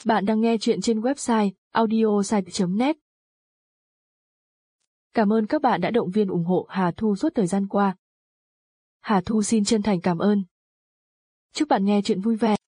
Bạn đang nghe chuyện trên website audiosite.net. Cảm ơn các bạn đã động viên ủng hộ Hà Thu suốt thời gian qua. Hà Thu xin chân thành cảm ơn. Chúc bạn nghe chuyện vui vẻ.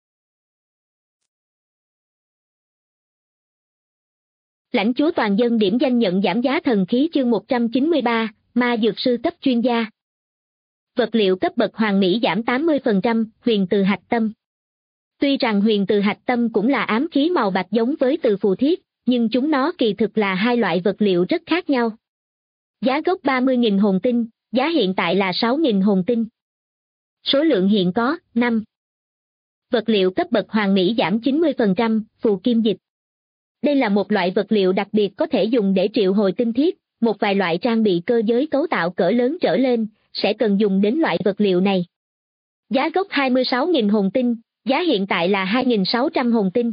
Lãnh chúa toàn dân điểm danh nhận giảm giá thần khí chương 193, ma dược sư cấp chuyên gia. Vật liệu cấp bậc hoàng mỹ giảm 80%, huyền từ hạch tâm. Tuy rằng huyền từ hạch tâm cũng là ám khí màu bạc giống với từ phù thiết, nhưng chúng nó kỳ thực là hai loại vật liệu rất khác nhau. Giá gốc 30.000 hồn tinh, giá hiện tại là 6.000 hồn tinh. Số lượng hiện có, 5. Vật liệu cấp bậc hoàng mỹ giảm 90%, phù kim dịch. Đây là một loại vật liệu đặc biệt có thể dùng để triệu hồi tinh thiết, một vài loại trang bị cơ giới cấu tạo cỡ lớn trở lên, sẽ cần dùng đến loại vật liệu này. Giá gốc 26.000 hồn tinh, giá hiện tại là 2.600 hồn tinh.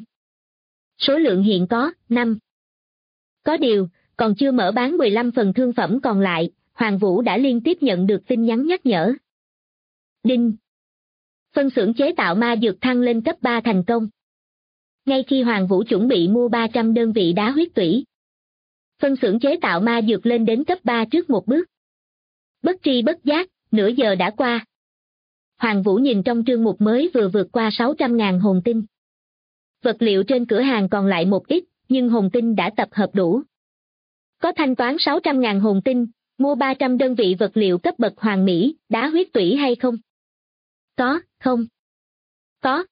Số lượng hiện có, 5. Có điều, còn chưa mở bán 15 phần thương phẩm còn lại, Hoàng Vũ đã liên tiếp nhận được tin nhắn nhắc nhở. Đinh! Phân xưởng chế tạo ma dược thăng lên cấp 3 thành công. Ngay khi Hoàng Vũ chuẩn bị mua 300 đơn vị đá huyết tủy, phân xưởng chế tạo ma dược lên đến cấp 3 trước một bước. Bất tri bất giác, nửa giờ đã qua. Hoàng Vũ nhìn trong trương mục mới vừa vượt qua 600.000 hồn tinh. Vật liệu trên cửa hàng còn lại một ít, nhưng hồn tinh đã tập hợp đủ. Có thanh toán 600.000 hồn tinh, mua 300 đơn vị vật liệu cấp bậc hoàng mỹ, đá huyết tủy hay không? Có, không? Có.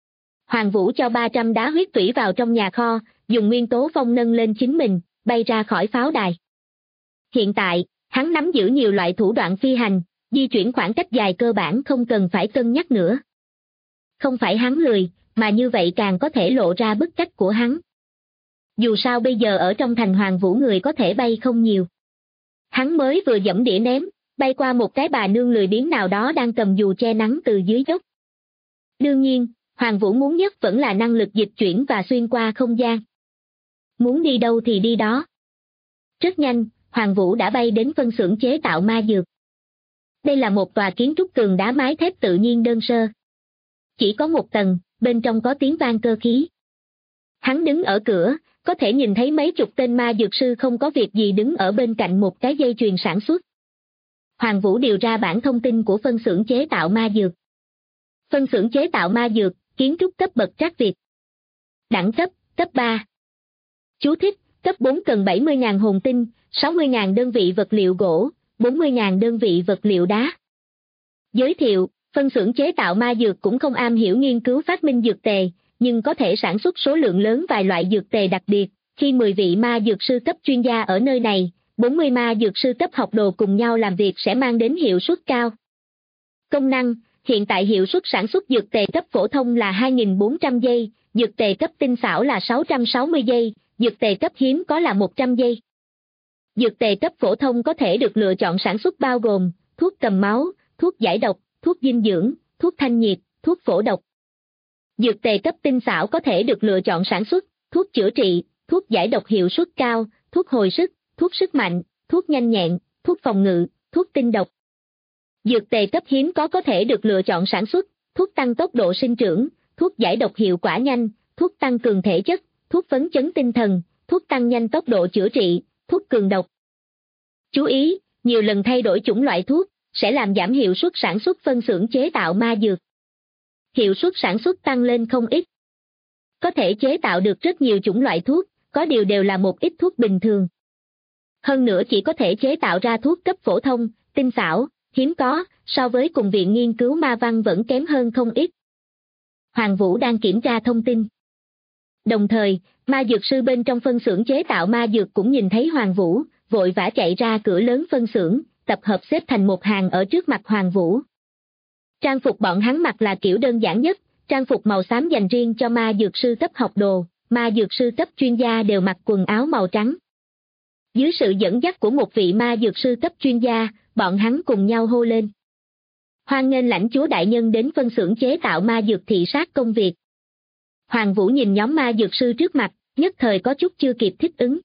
Hoàng Vũ cho 300 đá huyết tủy vào trong nhà kho, dùng nguyên tố phong nâng lên chính mình, bay ra khỏi pháo đài. Hiện tại, hắn nắm giữ nhiều loại thủ đoạn phi hành, di chuyển khoảng cách dài cơ bản không cần phải cân nhắc nữa. Không phải hắn lười, mà như vậy càng có thể lộ ra bức cách của hắn. Dù sao bây giờ ở trong thành Hoàng Vũ người có thể bay không nhiều. Hắn mới vừa giẫm đĩa ném, bay qua một cái bà nương lười biếng nào đó đang cầm dù che nắng từ dưới dốc. Đương nhiên, Hoàng Vũ muốn nhất vẫn là năng lực dịch chuyển và xuyên qua không gian. Muốn đi đâu thì đi đó. Rất nhanh, Hoàng Vũ đã bay đến phân xưởng chế tạo ma dược. Đây là một tòa kiến trúc tường đá mái thép tự nhiên đơn sơ. Chỉ có một tầng, bên trong có tiếng vang cơ khí. Hắn đứng ở cửa, có thể nhìn thấy mấy chục tên ma dược sư không có việc gì đứng ở bên cạnh một cái dây chuyền sản xuất. Hoàng Vũ điều ra bản thông tin của phân xưởng chế tạo ma dược. Phân xưởng chế tạo ma dược, kiến trúc cấp bậc Trác Việt. Đẳng cấp, cấp 3. Chú thích, cấp 4 cần 70.000 hồn tinh, 60.000 đơn vị vật liệu gỗ, 40.000 đơn vị vật liệu đá. Giới thiệu, phân xưởng chế tạo ma dược cũng không am hiểu nghiên cứu phát minh dược tề, nhưng có thể sản xuất số lượng lớn vài loại dược tề đặc biệt. Khi 10 vị ma dược sư cấp chuyên gia ở nơi này, 40 ma dược sư cấp học đồ cùng nhau làm việc sẽ mang đến hiệu suất cao. Công năng, hiện tại hiệu suất sản xuất dược tề cấp phổ thông là 2.400 giây, dược tề cấp tinh xảo là 660 giây, dược tề cấp hiếm có là 100 giây. Dược tề cấp phổ thông có thể được lựa chọn sản xuất bao gồm thuốc cầm máu, thuốc giải độc, thuốc dinh dưỡng, thuốc thanh nhiệt, thuốc phổ độc. Dược tề cấp tinh xảo có thể được lựa chọn sản xuất thuốc chữa trị, thuốc giải độc hiệu suất cao, thuốc hồi sức, thuốc sức mạnh, thuốc nhanh nhẹn, thuốc phòng ngự, thuốc tinh độc. Dược tề cấp hiếm có thể được lựa chọn sản xuất thuốc tăng tốc độ sinh trưởng, thuốc giải độc hiệu quả nhanh, thuốc tăng cường thể chất, thuốc phấn chấn tinh thần, thuốc tăng nhanh tốc độ chữa trị, thuốc cường độc. Chú ý, nhiều lần thay đổi chủng loại thuốc sẽ làm giảm hiệu suất sản xuất phân xưởng chế tạo ma dược. Hiệu suất sản xuất tăng lên không ít. Có thể chế tạo được rất nhiều chủng loại thuốc, có điều đều là một ít thuốc bình thường. Hơn nữa chỉ có thể chế tạo ra thuốc cấp phổ thông, tinh xảo, hiếm có, so với cùng viện nghiên cứu ma văn vẫn kém hơn không ít. Hoàng Vũ đang kiểm tra thông tin. Đồng thời, ma dược sư bên trong phân xưởng chế tạo ma dược cũng nhìn thấy Hoàng Vũ, vội vã chạy ra cửa lớn phân xưởng, tập hợp xếp thành một hàng ở trước mặt Hoàng Vũ. Trang phục bọn hắn mặc là kiểu đơn giản nhất, trang phục màu xám dành riêng cho ma dược sư cấp học đồ, ma dược sư cấp chuyên gia đều mặc quần áo màu trắng. Dưới sự dẫn dắt của một vị ma dược sư cấp chuyên gia, bọn hắn cùng nhau hô lên. Hoan nghênh lãnh chúa đại nhân đến phân xưởng chế tạo ma dược thị sát công việc. Hoàng Vũ nhìn nhóm ma dược sư trước mặt, nhất thời có chút chưa kịp thích ứng.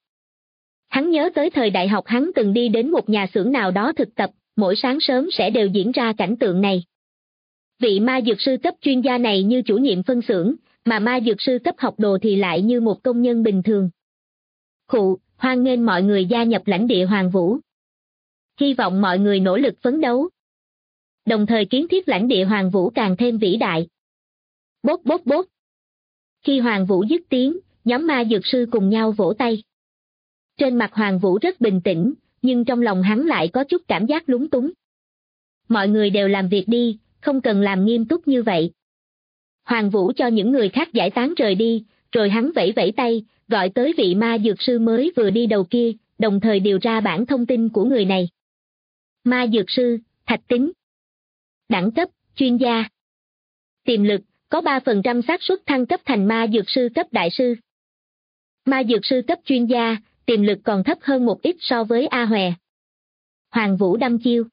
Hắn nhớ tới thời đại học hắn từng đi đến một nhà xưởng nào đó thực tập, mỗi sáng sớm sẽ đều diễn ra cảnh tượng này. Vị ma dược sư cấp chuyên gia này như chủ nhiệm phân xưởng, mà ma dược sư cấp học đồ thì lại như một công nhân bình thường. Hoan nghênh mọi người gia nhập lãnh địa Hoàng Vũ. Hy vọng mọi người nỗ lực phấn đấu, đồng thời kiến thiết lãnh địa Hoàng Vũ càng thêm vĩ đại. Bốp bốp bốp. Khi Hoàng Vũ dứt tiếng, nhóm ma dược sư cùng nhau vỗ tay. Trên mặt Hoàng Vũ rất bình tĩnh, nhưng trong lòng hắn lại có chút cảm giác lúng túng. Mọi người đều làm việc đi, không cần làm nghiêm túc như vậy. Hoàng Vũ cho những người khác giải tán rời đi, rồi hắn vẫy vẫy tay, gọi tới vị ma dược sư mới vừa đi đầu kia, đồng thời điều ra bản thông tin của người này. Ma dược sư, Thạch Tín. Đẳng cấp, chuyên gia. Tiềm lực, có 3% xác suất thăng cấp thành ma dược sư cấp đại sư. Ma dược sư cấp chuyên gia, tiềm lực còn thấp hơn một ít so với A Hòe. Hoàng Vũ đăm chiêu.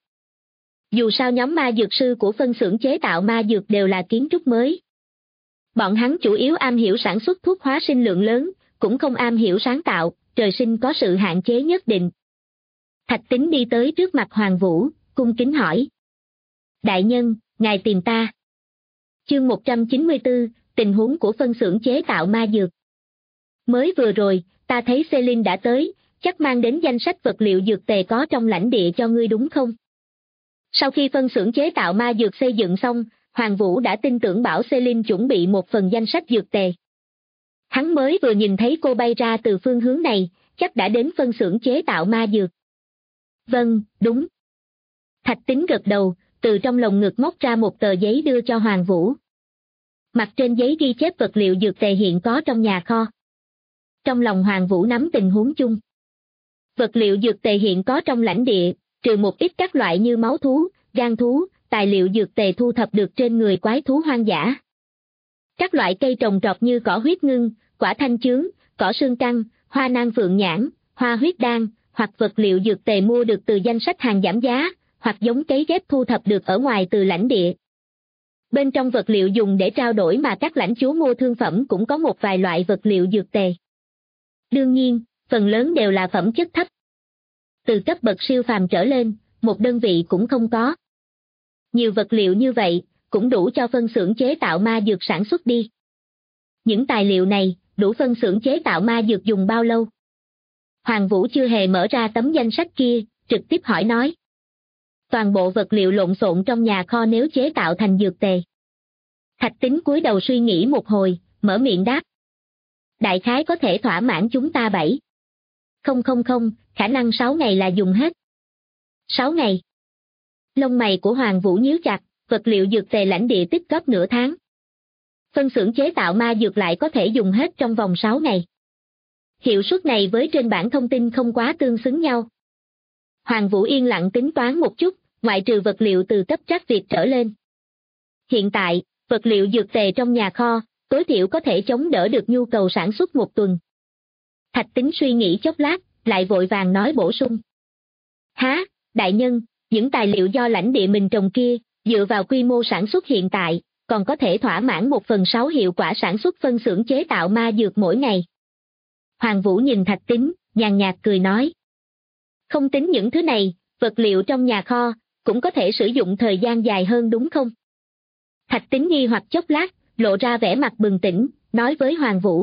Dù sao nhóm ma dược sư của phân xưởng chế tạo ma dược đều là kiến trúc mới. Bọn hắn chủ yếu am hiểu sản xuất thuốc hóa sinh lượng lớn, cũng không am hiểu sáng tạo, trời sinh có sự hạn chế nhất định. Thạch Tín đi tới trước mặt Hoàng Vũ, cung kính hỏi. Đại nhân, ngài tìm ta. Chương 194, tình huống của phân xưởng chế tạo ma dược. Mới vừa rồi, ta thấy Celine đã tới, chắc mang đến danh sách vật liệu dược tề có trong lãnh địa cho ngươi đúng không? Sau khi phân xưởng chế tạo ma dược xây dựng xong, Hoàng Vũ đã tin tưởng bảo Celine chuẩn bị một phần danh sách dược tề. Hắn mới vừa nhìn thấy cô bay ra từ phương hướng này, chắc đã đến phân xưởng chế tạo ma dược. Vâng, đúng. Thạch Tín gật đầu, từ trong lồng ngực móc ra một tờ giấy đưa cho Hoàng Vũ. Mặt trên giấy ghi chép vật liệu dược tề hiện có trong nhà kho. Trong lòng Hoàng Vũ nắm tình huống chung. Vật liệu dược tề hiện có trong lãnh địa, trừ một ít các loại như máu thú, gan thú, tài liệu dược tề thu thập được trên người quái thú hoang dã. Các loại cây trồng trọt như cỏ huyết ngưng, quả thanh chướng, cỏ xương căng, hoa nang phượng nhãn, hoa huyết đan, hoặc vật liệu dược tề mua được từ danh sách hàng giảm giá, hoặc giống cấy ghép thu thập được ở ngoài từ lãnh địa. Bên trong vật liệu dùng để trao đổi mà các lãnh chúa mua thương phẩm cũng có một vài loại vật liệu dược tề. Đương nhiên, phần lớn đều là phẩm chất thấp. Từ cấp bậc siêu phàm trở lên, một đơn vị cũng không có. Nhiều vật liệu như vậy, cũng đủ cho phân xưởng chế tạo ma dược sản xuất đi. Những tài liệu này, đủ phân xưởng chế tạo ma dược dùng bao lâu? Hoàng Vũ chưa hề mở ra tấm danh sách kia, trực tiếp hỏi nói. Toàn bộ vật liệu lộn xộn trong nhà kho nếu chế tạo thành dược tề. Thạch Tín cúi đầu suy nghĩ một hồi, mở miệng đáp. Đại khái có thể thỏa mãn chúng ta 7. Không, khả năng 6 ngày là dùng hết. 6 ngày. Lông mày của Hoàng Vũ nhíu chặt, vật liệu dược tề lãnh địa tích góp nửa tháng. Phân xưởng chế tạo ma dược lại có thể dùng hết trong vòng 6 ngày. Hiệu suất này với trên bảng thông tin không quá tương xứng nhau. Hoàng Vũ yên lặng tính toán một chút, ngoại trừ vật liệu từ cấp trắc Việt trở lên. Hiện tại, vật liệu dược tề trong nhà kho, tối thiểu có thể chống đỡ được nhu cầu sản xuất một tuần. Thạch Tín suy nghĩ chốc lát, lại vội vàng nói bổ sung. Há, đại nhân, những tài liệu do lãnh địa mình trồng kia, dựa vào quy mô sản xuất hiện tại, còn có thể thỏa mãn 1/6 hiệu quả sản xuất phân xưởng chế tạo ma dược mỗi ngày. Hoàng Vũ nhìn Thạch Tín, nhàn nhạt cười nói. Không tính những thứ này, vật liệu trong nhà kho, cũng có thể sử dụng thời gian dài hơn đúng không? Thạch Tín nghi hoặc chốc lát, lộ ra vẻ mặt bừng tỉnh, nói với Hoàng Vũ.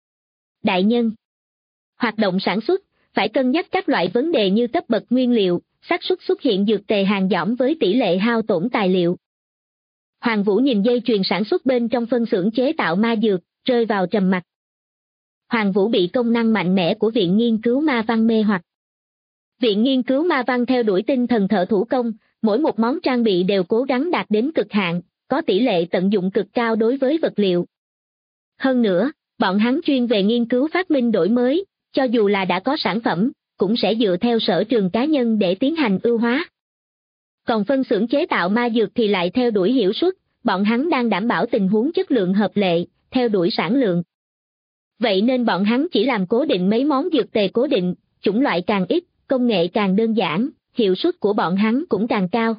Đại nhân, hoạt động sản xuất, phải cân nhắc các loại vấn đề như cấp bậc nguyên liệu, xác suất xuất hiện dược tề hàng dỏm với tỷ lệ hao tổn tài liệu. Hoàng Vũ nhìn dây chuyền sản xuất bên trong phân xưởng chế tạo ma dược, rơi vào trầm mặc. Hoàng Vũ bị công năng mạnh mẽ của Viện Nghiên cứu Ma Văn mê hoặc. Viện Nghiên cứu Ma Văn theo đuổi tinh thần thợ thủ công, mỗi một món trang bị đều cố gắng đạt đến cực hạn, có tỷ lệ tận dụng cực cao đối với vật liệu. Hơn nữa, bọn hắn chuyên về nghiên cứu phát minh đổi mới, cho dù là đã có sản phẩm, cũng sẽ dựa theo sở trường cá nhân để tiến hành ưu hóa. Còn phân xưởng chế tạo ma dược thì lại theo đuổi hiệu suất, bọn hắn đang đảm bảo tình huống chất lượng hợp lệ, theo đuổi sản lượng. Vậy nên bọn hắn chỉ làm cố định mấy món dược tề cố định, chủng loại càng ít, công nghệ càng đơn giản, hiệu suất của bọn hắn cũng càng cao.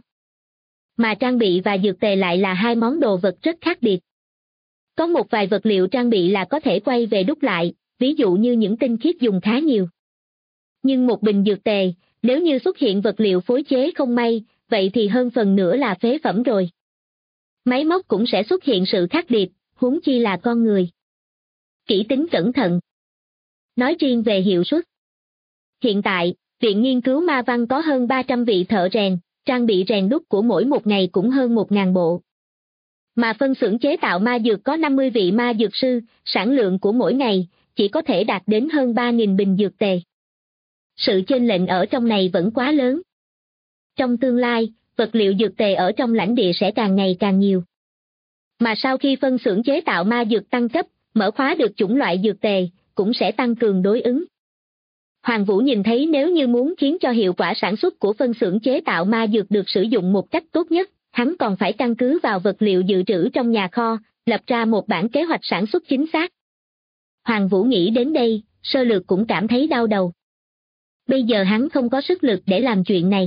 Mà trang bị và dược tề lại là hai món đồ vật rất khác biệt. Có một vài vật liệu trang bị là có thể quay về đúc lại, ví dụ như những tinh khiết dùng khá nhiều. Nhưng một bình dược tề, nếu như xuất hiện vật liệu phối chế không may, vậy thì hơn phần nữa là phế phẩm rồi. Máy móc cũng sẽ xuất hiện sự khác biệt, huống chi là con người. Kỹ tính cẩn thận. Nói riêng về hiệu suất. Hiện tại, Viện Nghiên cứu Ma Văn có hơn 300 vị thợ rèn, trang bị rèn đúc của mỗi một ngày cũng hơn 1.000 bộ. Mà phân xưởng chế tạo ma dược có 50 vị ma dược sư, sản lượng của mỗi ngày chỉ có thể đạt đến hơn 3.000 bình dược tề. Sự chênh lệch ở trong này vẫn quá lớn. Trong tương lai, vật liệu dược tề ở trong lãnh địa sẽ càng ngày càng nhiều. Mà sau khi phân xưởng chế tạo ma dược tăng cấp, mở khóa được chủng loại dược tề, cũng sẽ tăng cường đối ứng. Hoàng Vũ nhìn thấy nếu như muốn khiến cho hiệu quả sản xuất của phân xưởng chế tạo ma dược được sử dụng một cách tốt nhất, hắn còn phải căn cứ vào vật liệu dự trữ trong nhà kho, lập ra một bản kế hoạch sản xuất chính xác. Hoàng Vũ nghĩ đến đây, sơ lược cũng cảm thấy đau đầu. Bây giờ hắn không có sức lực để làm chuyện này.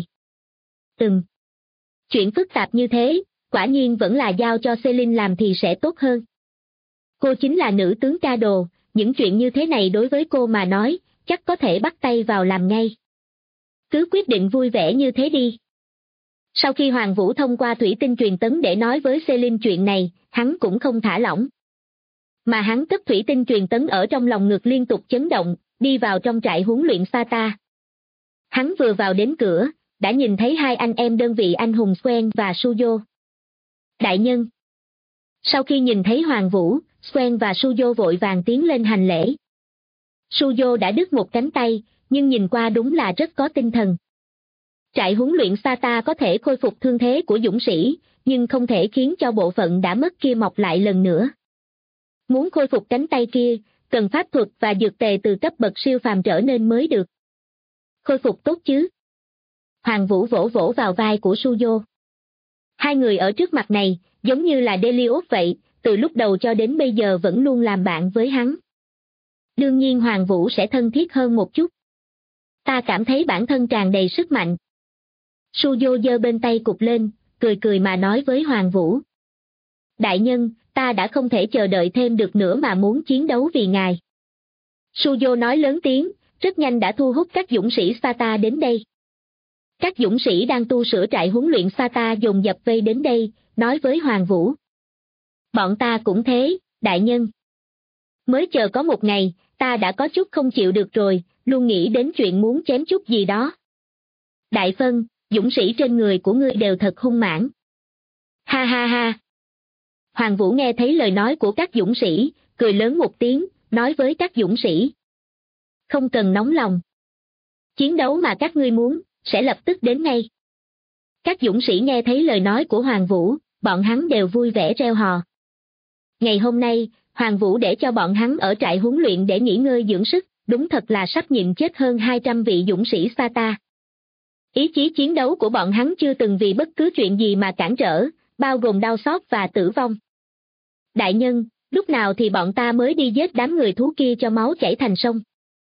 Chuyện phức tạp như thế, quả nhiên vẫn là giao cho Celine làm thì sẽ tốt hơn. Cô chính là nữ tướng ca đồ, những chuyện như thế này đối với cô mà nói, chắc có thể bắt tay vào làm ngay. Cứ quyết định vui vẻ như thế đi. Sau khi Hoàng Vũ thông qua thủy tinh truyền tấn để nói với Celine chuyện này, hắn cũng không thả lỏng. Mà hắn cất thủy tinh truyền tấn ở trong lòng ngực liên tục chấn động, đi vào trong trại huấn luyện Sata. Hắn vừa vào đến cửa, đã nhìn thấy hai anh em đơn vị anh hùng Swen và Suzo. Đại nhân. Sau khi nhìn thấy Hoàng Vũ, Swen và Suzo vội vàng tiến lên hành lễ. Suzo đã đứt một cánh tay, nhưng nhìn qua đúng là rất có tinh thần. Trại huấn luyện Sata có thể khôi phục thương thế của dũng sĩ, nhưng không thể khiến cho bộ phận đã mất kia mọc lại lần nữa. Muốn khôi phục cánh tay kia, cần pháp thuật và dược tề từ cấp bậc siêu phàm trở nên mới được. Khôi phục tốt chứ? Hoàng Vũ vỗ vỗ vào vai của Suzo. Hai người ở trước mặt này, giống như là Delios vậy, từ lúc đầu cho đến bây giờ vẫn luôn làm bạn với hắn. Đương nhiên Hoàng Vũ sẽ thân thiết hơn một chút. Ta cảm thấy bản thân tràn đầy sức mạnh. Suzo giơ bên tay cụp lên, cười cười mà nói với Hoàng Vũ. Đại nhân, ta đã không thể chờ đợi thêm được nữa mà muốn chiến đấu vì ngài. Suzo nói lớn tiếng, rất nhanh đã thu hút các dũng sĩ Sata đến đây. Các dũng sĩ đang tu sửa trại huấn luyện Sata dồn dập vây đến đây, nói với Hoàng Vũ. Bọn ta cũng thế, đại nhân. Mới chờ có một ngày, ta đã có chút không chịu được rồi, luôn nghĩ đến chuyện muốn chém chút gì đó. Đại Phân, dũng sĩ trên người của ngươi đều thật hung mãnh. Ha ha ha. Hoàng Vũ nghe thấy lời nói của các dũng sĩ, cười lớn một tiếng, nói với các dũng sĩ. Không cần nóng lòng. Chiến đấu mà các ngươi muốn, sẽ lập tức đến ngay. Các dũng sĩ nghe thấy lời nói của Hoàng Vũ, bọn hắn đều vui vẻ reo hò. Ngày hôm nay, Hoàng Vũ để cho bọn hắn ở trại huấn luyện để nghỉ ngơi dưỡng sức, đúng thật là sắp nhịn chết hơn 200 vị dũng sĩ Sata. Ý chí chiến đấu của bọn hắn chưa từng vì bất cứ chuyện gì mà cản trở, bao gồm đau xót và tử vong. Đại nhân, lúc nào thì bọn ta mới đi giết đám người thú kia cho máu chảy thành sông?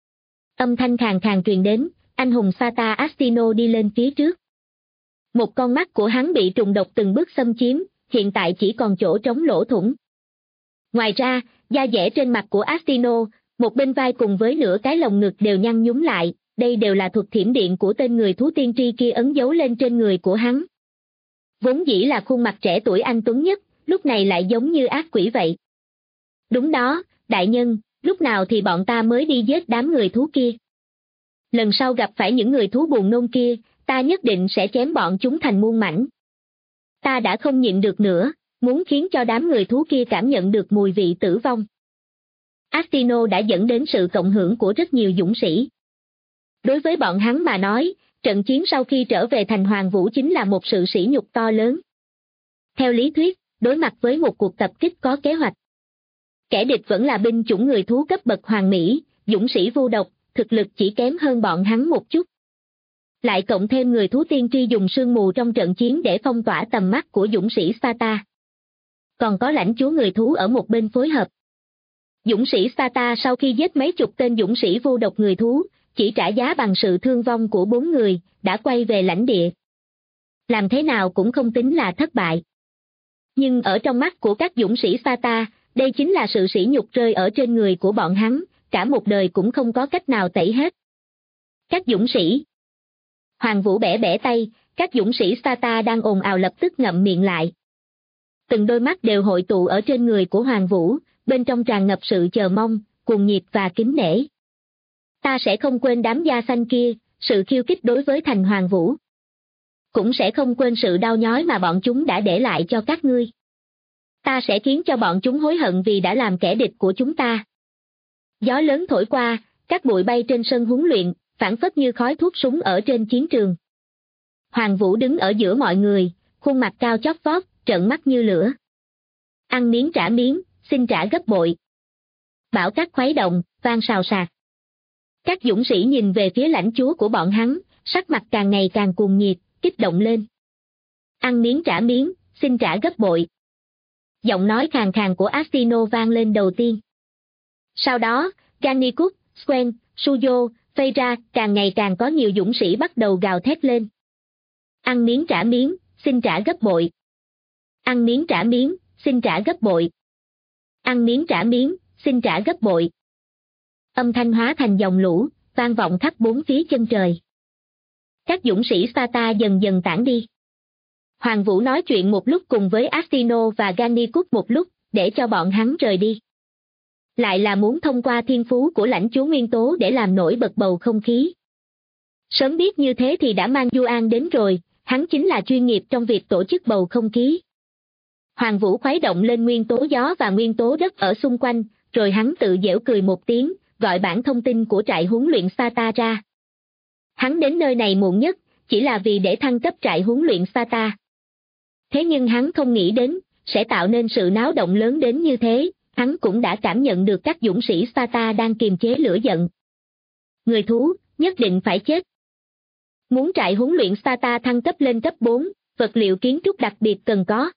Âm thanh khàn khàn truyền đến, anh hùng Sata Astino đi lên phía trước. Một con mắt của hắn bị trùng độc từng bước xâm chiếm, hiện tại chỉ còn chỗ trống lỗ thủng. Ngoài ra, da dẻ trên mặt của Astino, một bên vai cùng với nửa cái lồng ngực đều nhăn nhúm lại, đây đều là thuật thiểm điện của tên người thú tiên tri kia ấn dấu lên trên người của hắn. Vốn dĩ là khuôn mặt trẻ tuổi anh tuấn nhất, lúc này lại giống như ác quỷ vậy. Đúng đó, đại nhân, lúc nào thì bọn ta mới đi giết đám người thú kia? Lần sau gặp phải những người thú buồn nôn kia, ta nhất định sẽ chém bọn chúng thành muôn mảnh. Ta đã không nhịn được nữa, muốn khiến cho đám người thú kia cảm nhận được mùi vị tử vong. Astino đã dẫn đến sự cộng hưởng của rất nhiều dũng sĩ. Đối với bọn hắn mà nói, trận chiến sau khi trở về thành Hoàng Vũ chính là một sự sỉ nhục to lớn. Theo lý thuyết, đối mặt với một cuộc tập kích có kế hoạch, kẻ địch vẫn là binh chủng người thú cấp bậc hoàng mỹ, dũng sĩ vô độc, thực lực chỉ kém hơn bọn hắn một chút. Lại cộng thêm người thú tiên tri dùng sương mù trong trận chiến để phong tỏa tầm mắt của dũng sĩ Sata. Còn có lãnh chúa người thú ở một bên phối hợp. Dũng sĩ Sata sau khi giết mấy chục tên dũng sĩ vô độc người thú, chỉ trả giá bằng sự thương vong của 4 người, đã quay về lãnh địa. Làm thế nào cũng không tính là thất bại. Nhưng ở trong mắt của các dũng sĩ Sata, đây chính là sự sỉ nhục rơi ở trên người của bọn hắn, cả một đời cũng không có cách nào tẩy hết. Các dũng sĩ. Hoàng Vũ bẻ bẻ tay, các dũng sĩ Sata đang ồn ào lập tức ngậm miệng lại. Từng đôi mắt đều hội tụ ở trên người của Hoàng Vũ, bên trong tràn ngập sự chờ mong, cuồng nhiệt và kính nể. Ta sẽ không quên đám da xanh kia, sự khiêu khích đối với thành Hoàng Vũ. Cũng sẽ không quên sự đau nhói mà bọn chúng đã để lại cho các ngươi. Ta sẽ khiến cho bọn chúng hối hận vì đã làm kẻ địch của chúng ta. Gió lớn thổi qua, các bụi bay trên sân huấn luyện, phảng phất như khói thuốc súng ở trên chiến trường. Hoàng Vũ đứng ở giữa mọi người, khuôn mặt cao chót vót, trợn mắt như lửa. Ăn miếng trả miếng, xin trả gấp bội. Bão cát khuấy động, vang sào sạc. Các dũng sĩ nhìn về phía lãnh chúa của bọn hắn, sắc mặt càng ngày càng cuồng nhiệt, kích động lên. Ăn miếng trả miếng, xin trả gấp bội. Giọng nói khàn khàn của Astino vang lên đầu tiên. Sau đó, Gannikut, Swen, Suyo, Feira, càng ngày càng có nhiều dũng sĩ bắt đầu gào thét lên. Ăn miếng trả miếng, xin trả gấp bội. Ăn miếng trả miếng, xin trả gấp bội. Ăn miếng trả miếng, xin trả gấp bội. Âm thanh hóa thành dòng lũ, vang vọng khắp bốn phía chân trời. Các dũng sĩ Sparta dần dần tản đi. Hoàng Vũ nói chuyện một lúc cùng với Astino và Gannikut một lúc, để cho bọn hắn rời đi. Lại là muốn thông qua thiên phú của lãnh chúa nguyên tố để làm nổi bật bầu không khí. Sớm biết như thế thì đã mang Yuan đến rồi, hắn chính là chuyên nghiệp trong việc tổ chức bầu không khí. Hoàng Vũ khuấy động lên nguyên tố gió và nguyên tố đất ở xung quanh, rồi hắn tự giễu cười một tiếng, gọi bản thông tin của trại huấn luyện Sparta ra. Hắn đến nơi này muộn nhất, chỉ là vì để thăng cấp trại huấn luyện Sparta. Thế nhưng hắn không nghĩ đến, sẽ tạo nên sự náo động lớn đến như thế, hắn cũng đã cảm nhận được các dũng sĩ Sparta đang kiềm chế lửa giận. Người thú, nhất định phải chết. Muốn trại huấn luyện Sparta thăng cấp lên cấp 4, vật liệu kiến trúc đặc biệt cần có.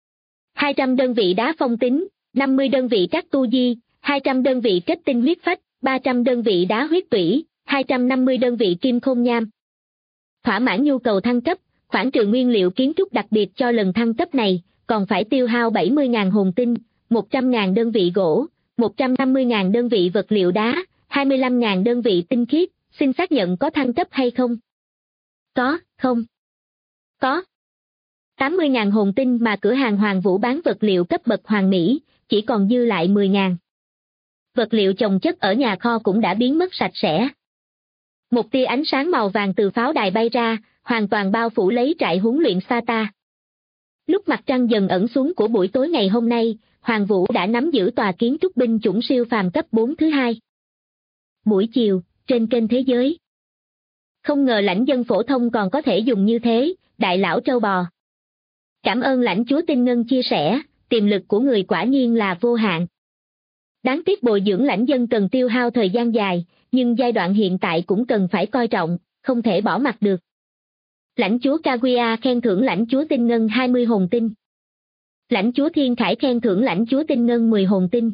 200 đơn vị đá phong tính, 50 đơn vị cát tu di, 200 đơn vị kết tinh huyết phách, 300 đơn vị đá huyết tủy, 250 đơn vị kim khôn nham. Thỏa mãn nhu cầu thăng cấp, khoản trừ nguyên liệu kiến trúc đặc biệt cho lần thăng cấp này, còn phải tiêu hao 70.000 hồn tinh, 100.000 đơn vị gỗ, 150.000 đơn vị vật liệu đá, 25.000 đơn vị tinh khiết, xin xác nhận có thăng cấp hay không? Có, không? Có. 80.000 hồn tinh mà cửa hàng Hoàng Vũ bán vật liệu cấp bậc hoàng mỹ, chỉ còn dư lại 10.000. Vật liệu chồng chất ở nhà kho cũng đã biến mất sạch sẽ. Một tia ánh sáng màu vàng từ pháo đài bay ra, hoàn toàn bao phủ lấy trại huấn luyện Sparta. Lúc mặt trăng dần ẩn xuống của buổi tối ngày hôm nay, Hoàng Vũ đã nắm giữ tòa kiến trúc binh chủng siêu phàm cấp 4 thứ hai. Buổi chiều, trên kênh Thế Giới. Không ngờ lãnh dân phổ thông còn có thể dùng như thế, đại lão trâu bò. Cảm ơn lãnh chúa Tinh Ngân chia sẻ, tiềm lực của người quả nhiên là vô hạn. Đáng tiếc bồi dưỡng lãnh dân cần tiêu hao thời gian dài, nhưng giai đoạn hiện tại cũng cần phải coi trọng, không thể bỏ mặc được. Lãnh chúa Kaguya khen thưởng lãnh chúa Tinh Ngân 20 hồn tinh. Lãnh chúa Thiên Khải khen thưởng lãnh chúa Tinh Ngân 10 hồn tinh.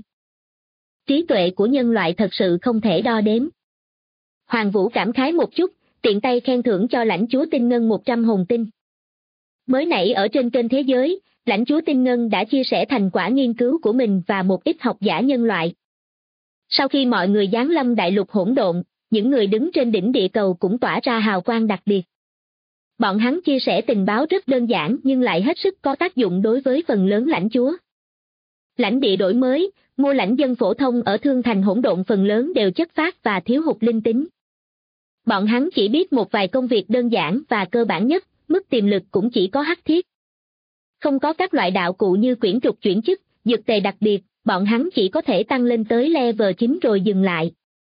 Trí tuệ của nhân loại thật sự không thể đo đếm. Hoàng Vũ cảm khái một chút, tiện tay khen thưởng cho lãnh chúa Tinh Ngân 100 hồn tinh. Mới nãy ở trên kênh Thế Giới, lãnh chúa Tinh Ngân đã chia sẻ thành quả nghiên cứu của mình và một ít học giả nhân loại. Sau khi mọi người giáng lâm đại lục hỗn độn, những người đứng trên đỉnh địa cầu cũng tỏa ra hào quang đặc biệt. Bọn hắn chia sẻ tình báo rất đơn giản nhưng lại hết sức có tác dụng đối với phần lớn lãnh chúa. Lãnh địa đổi mới, mua lãnh dân phổ thông ở Thương Thành hỗn độn phần lớn đều chất phác và thiếu hụt linh tính. Bọn hắn chỉ biết một vài công việc đơn giản và cơ bản nhất, mức tiềm lực cũng chỉ có hắc thiết. Không có các loại đạo cụ như quyển trục chuyển chức, dược tề đặc biệt, bọn hắn chỉ có thể tăng lên tới level 9 rồi dừng lại.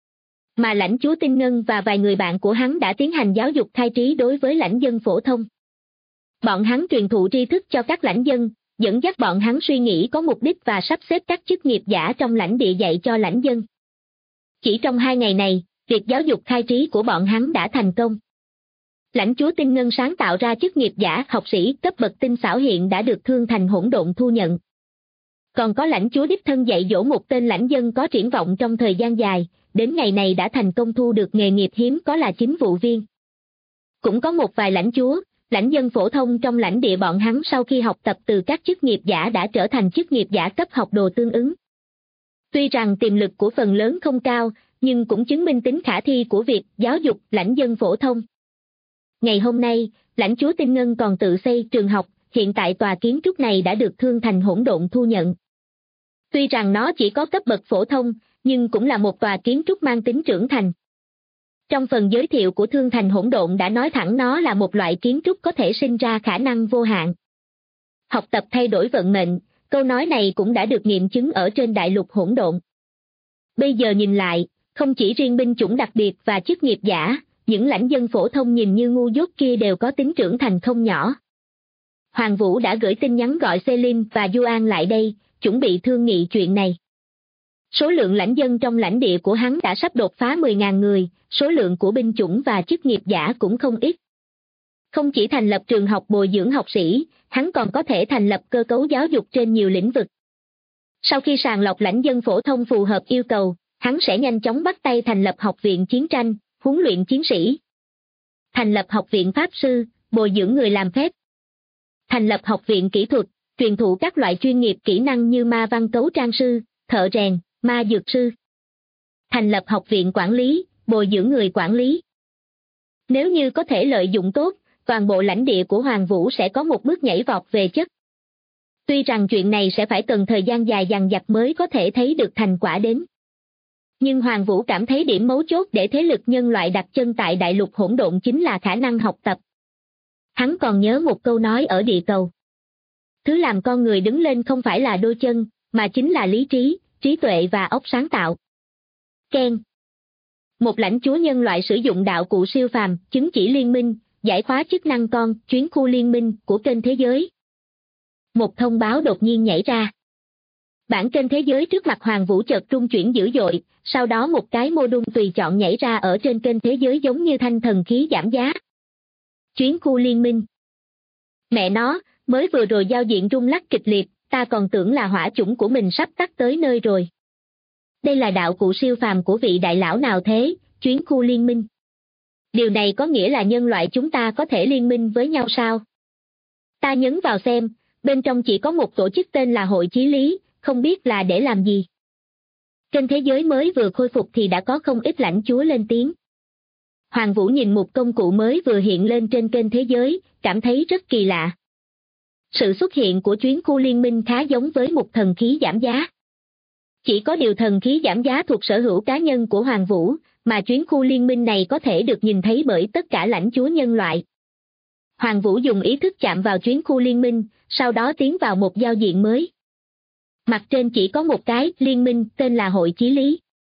Mà lãnh chúa Tinh Ngân và vài người bạn của hắn đã tiến hành giáo dục khai trí đối với lãnh dân phổ thông. Bọn hắn truyền thụ tri thức cho các lãnh dân, dẫn dắt bọn hắn suy nghĩ có mục đích và sắp xếp các chức nghiệp giả trong lãnh địa dạy cho lãnh dân. Chỉ trong 2 ngày này, việc giáo dục khai trí của bọn hắn đã thành công. Lãnh chúa Tinh Ngân sáng tạo ra chức nghiệp giả học sĩ cấp bậc tinh xảo hiện đã được Thương Thành hỗn độn thu nhận. Còn có lãnh chúa đích thân dạy dỗ một tên lãnh dân có triển vọng trong thời gian dài, đến ngày này đã thành công thu được nghề nghiệp hiếm có là chính vụ viên. Cũng có một vài lãnh chúa, lãnh dân phổ thông trong lãnh địa bọn hắn sau khi học tập từ các chức nghiệp giả đã trở thành chức nghiệp giả cấp học đồ tương ứng. Tuy rằng tiềm lực của phần lớn không cao, nhưng cũng chứng minh tính khả thi của việc giáo dục lãnh dân phổ thông. Ngày hôm nay, lãnh chúa Tinh Ngân còn tự xây trường học, hiện tại tòa kiến trúc này đã được Thương Thành Hỗn Độn thu nhận. Tuy rằng nó chỉ có cấp bậc phổ thông, nhưng cũng là một tòa kiến trúc mang tính trưởng thành. Trong phần giới thiệu của Thương Thành Hỗn Độn đã nói thẳng nó là một loại kiến trúc có thể sinh ra khả năng vô hạn. Học tập thay đổi vận mệnh, câu nói này cũng đã được nghiệm chứng ở trên đại lục hỗn độn. Bây giờ nhìn lại, không chỉ riêng binh chủng đặc biệt và chức nghiệp giả, những lãnh dân phổ thông nhìn như ngu dốt kia đều có tính trưởng thành không nhỏ. Hoàng Vũ đã gửi tin nhắn gọi Selim và Yuan lại đây, chuẩn bị thương nghị chuyện này. Số lượng lãnh dân trong lãnh địa của hắn đã sắp đột phá 10.000 người, số lượng của binh chủng và chức nghiệp giả cũng không ít. Không chỉ thành lập trường học bồi dưỡng học sĩ, hắn còn có thể thành lập cơ cấu giáo dục trên nhiều lĩnh vực. Sau khi sàng lọc lãnh dân phổ thông phù hợp yêu cầu, hắn sẽ nhanh chóng bắt tay thành lập học viện chiến tranh, huấn luyện chiến sĩ. Thành lập học viện pháp sư, bồi dưỡng người làm phép. Thành lập học viện kỹ thuật, truyền thụ các loại chuyên nghiệp kỹ năng như ma văn cấu trang sư, thợ rèn, ma dược sư. Thành lập học viện quản lý, bồi dưỡng người quản lý. Nếu như có thể lợi dụng tốt, toàn bộ lãnh địa của Hoàng Vũ sẽ có một bước nhảy vọt về chất. Tuy rằng chuyện này sẽ phải cần thời gian dài dằng dặc mới có thể thấy được thành quả đến. Nhưng Hoàng Vũ cảm thấy điểm mấu chốt để thế lực nhân loại đặt chân tại đại lục hỗn độn chính là khả năng học tập. Hắn còn nhớ một câu nói ở địa cầu. Thứ làm con người đứng lên không phải là đôi chân, mà chính là lý trí, trí tuệ và óc sáng tạo. Ken. Một lãnh chúa nhân loại sử dụng đạo cụ siêu phàm, chứng chỉ liên minh, giải khóa chức năng con, chuyến khu liên minh của kênh thế giới. Một thông báo đột nhiên nhảy ra. Bản kênh thế giới trước mặt Hoàng Vũ chợt rung chuyển dữ dội, sau đó một cái mô đun tùy chọn nhảy ra ở trên kênh thế giới giống như thanh thần khí giảm giá. Chuyến khu liên minh. Mẹ nó, mới vừa rồi giao diện rung lắc kịch liệt, ta còn tưởng là hỏa chủng của mình sắp tắt tới nơi rồi. Đây là đạo cụ siêu phàm của vị đại lão nào thế, chuyến khu liên minh. Điều này có nghĩa là nhân loại chúng ta có thể liên minh với nhau sao? Ta nhấn vào xem, bên trong chỉ có một tổ chức tên là Hội Chí Lý, không biết là để làm gì. Kênh thế giới mới vừa khôi phục thì đã có không ít lãnh chúa lên tiếng. Hoàng Vũ nhìn một công cụ mới vừa hiện lên trên kênh thế giới, cảm thấy rất kỳ lạ. Sự xuất hiện của chuyến khu liên minh khá giống với một thần khí giảm giá. Chỉ có điều thần khí giảm giá thuộc sở hữu cá nhân của Hoàng Vũ, mà chuyến khu liên minh này có thể được nhìn thấy bởi tất cả lãnh chúa nhân loại. Hoàng Vũ dùng ý thức chạm vào chuyến khu liên minh, sau đó tiến vào một giao diện mới. Mặt trên chỉ có một cái liên minh tên là Hội Chí Lý.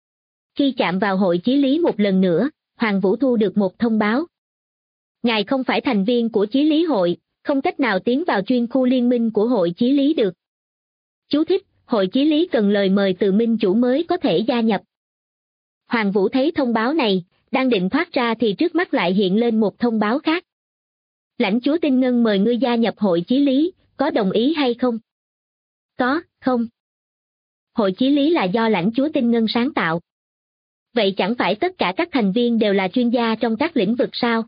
Khi chạm vào Hội Chí Lý một lần nữa, Hoàng Vũ thu được một thông báo. Ngài không phải thành viên của Chí Lý hội, không cách nào tiến vào chuyên khu liên minh của Hội Chí Lý được. Chú thích, Hội Chí Lý cần lời mời từ minh chủ mới có thể gia nhập. Hoàng Vũ thấy thông báo này, đang định thoát ra thì trước mắt lại hiện lên một thông báo khác. Lãnh chúa Tinh Ngân mời ngươi gia nhập Hội Chí Lý, có đồng ý hay không? Có, không. Hội Chí Lý là do lãnh chúa Tinh Ngân sáng tạo. Vậy chẳng phải tất cả các thành viên đều là chuyên gia trong các lĩnh vực sao?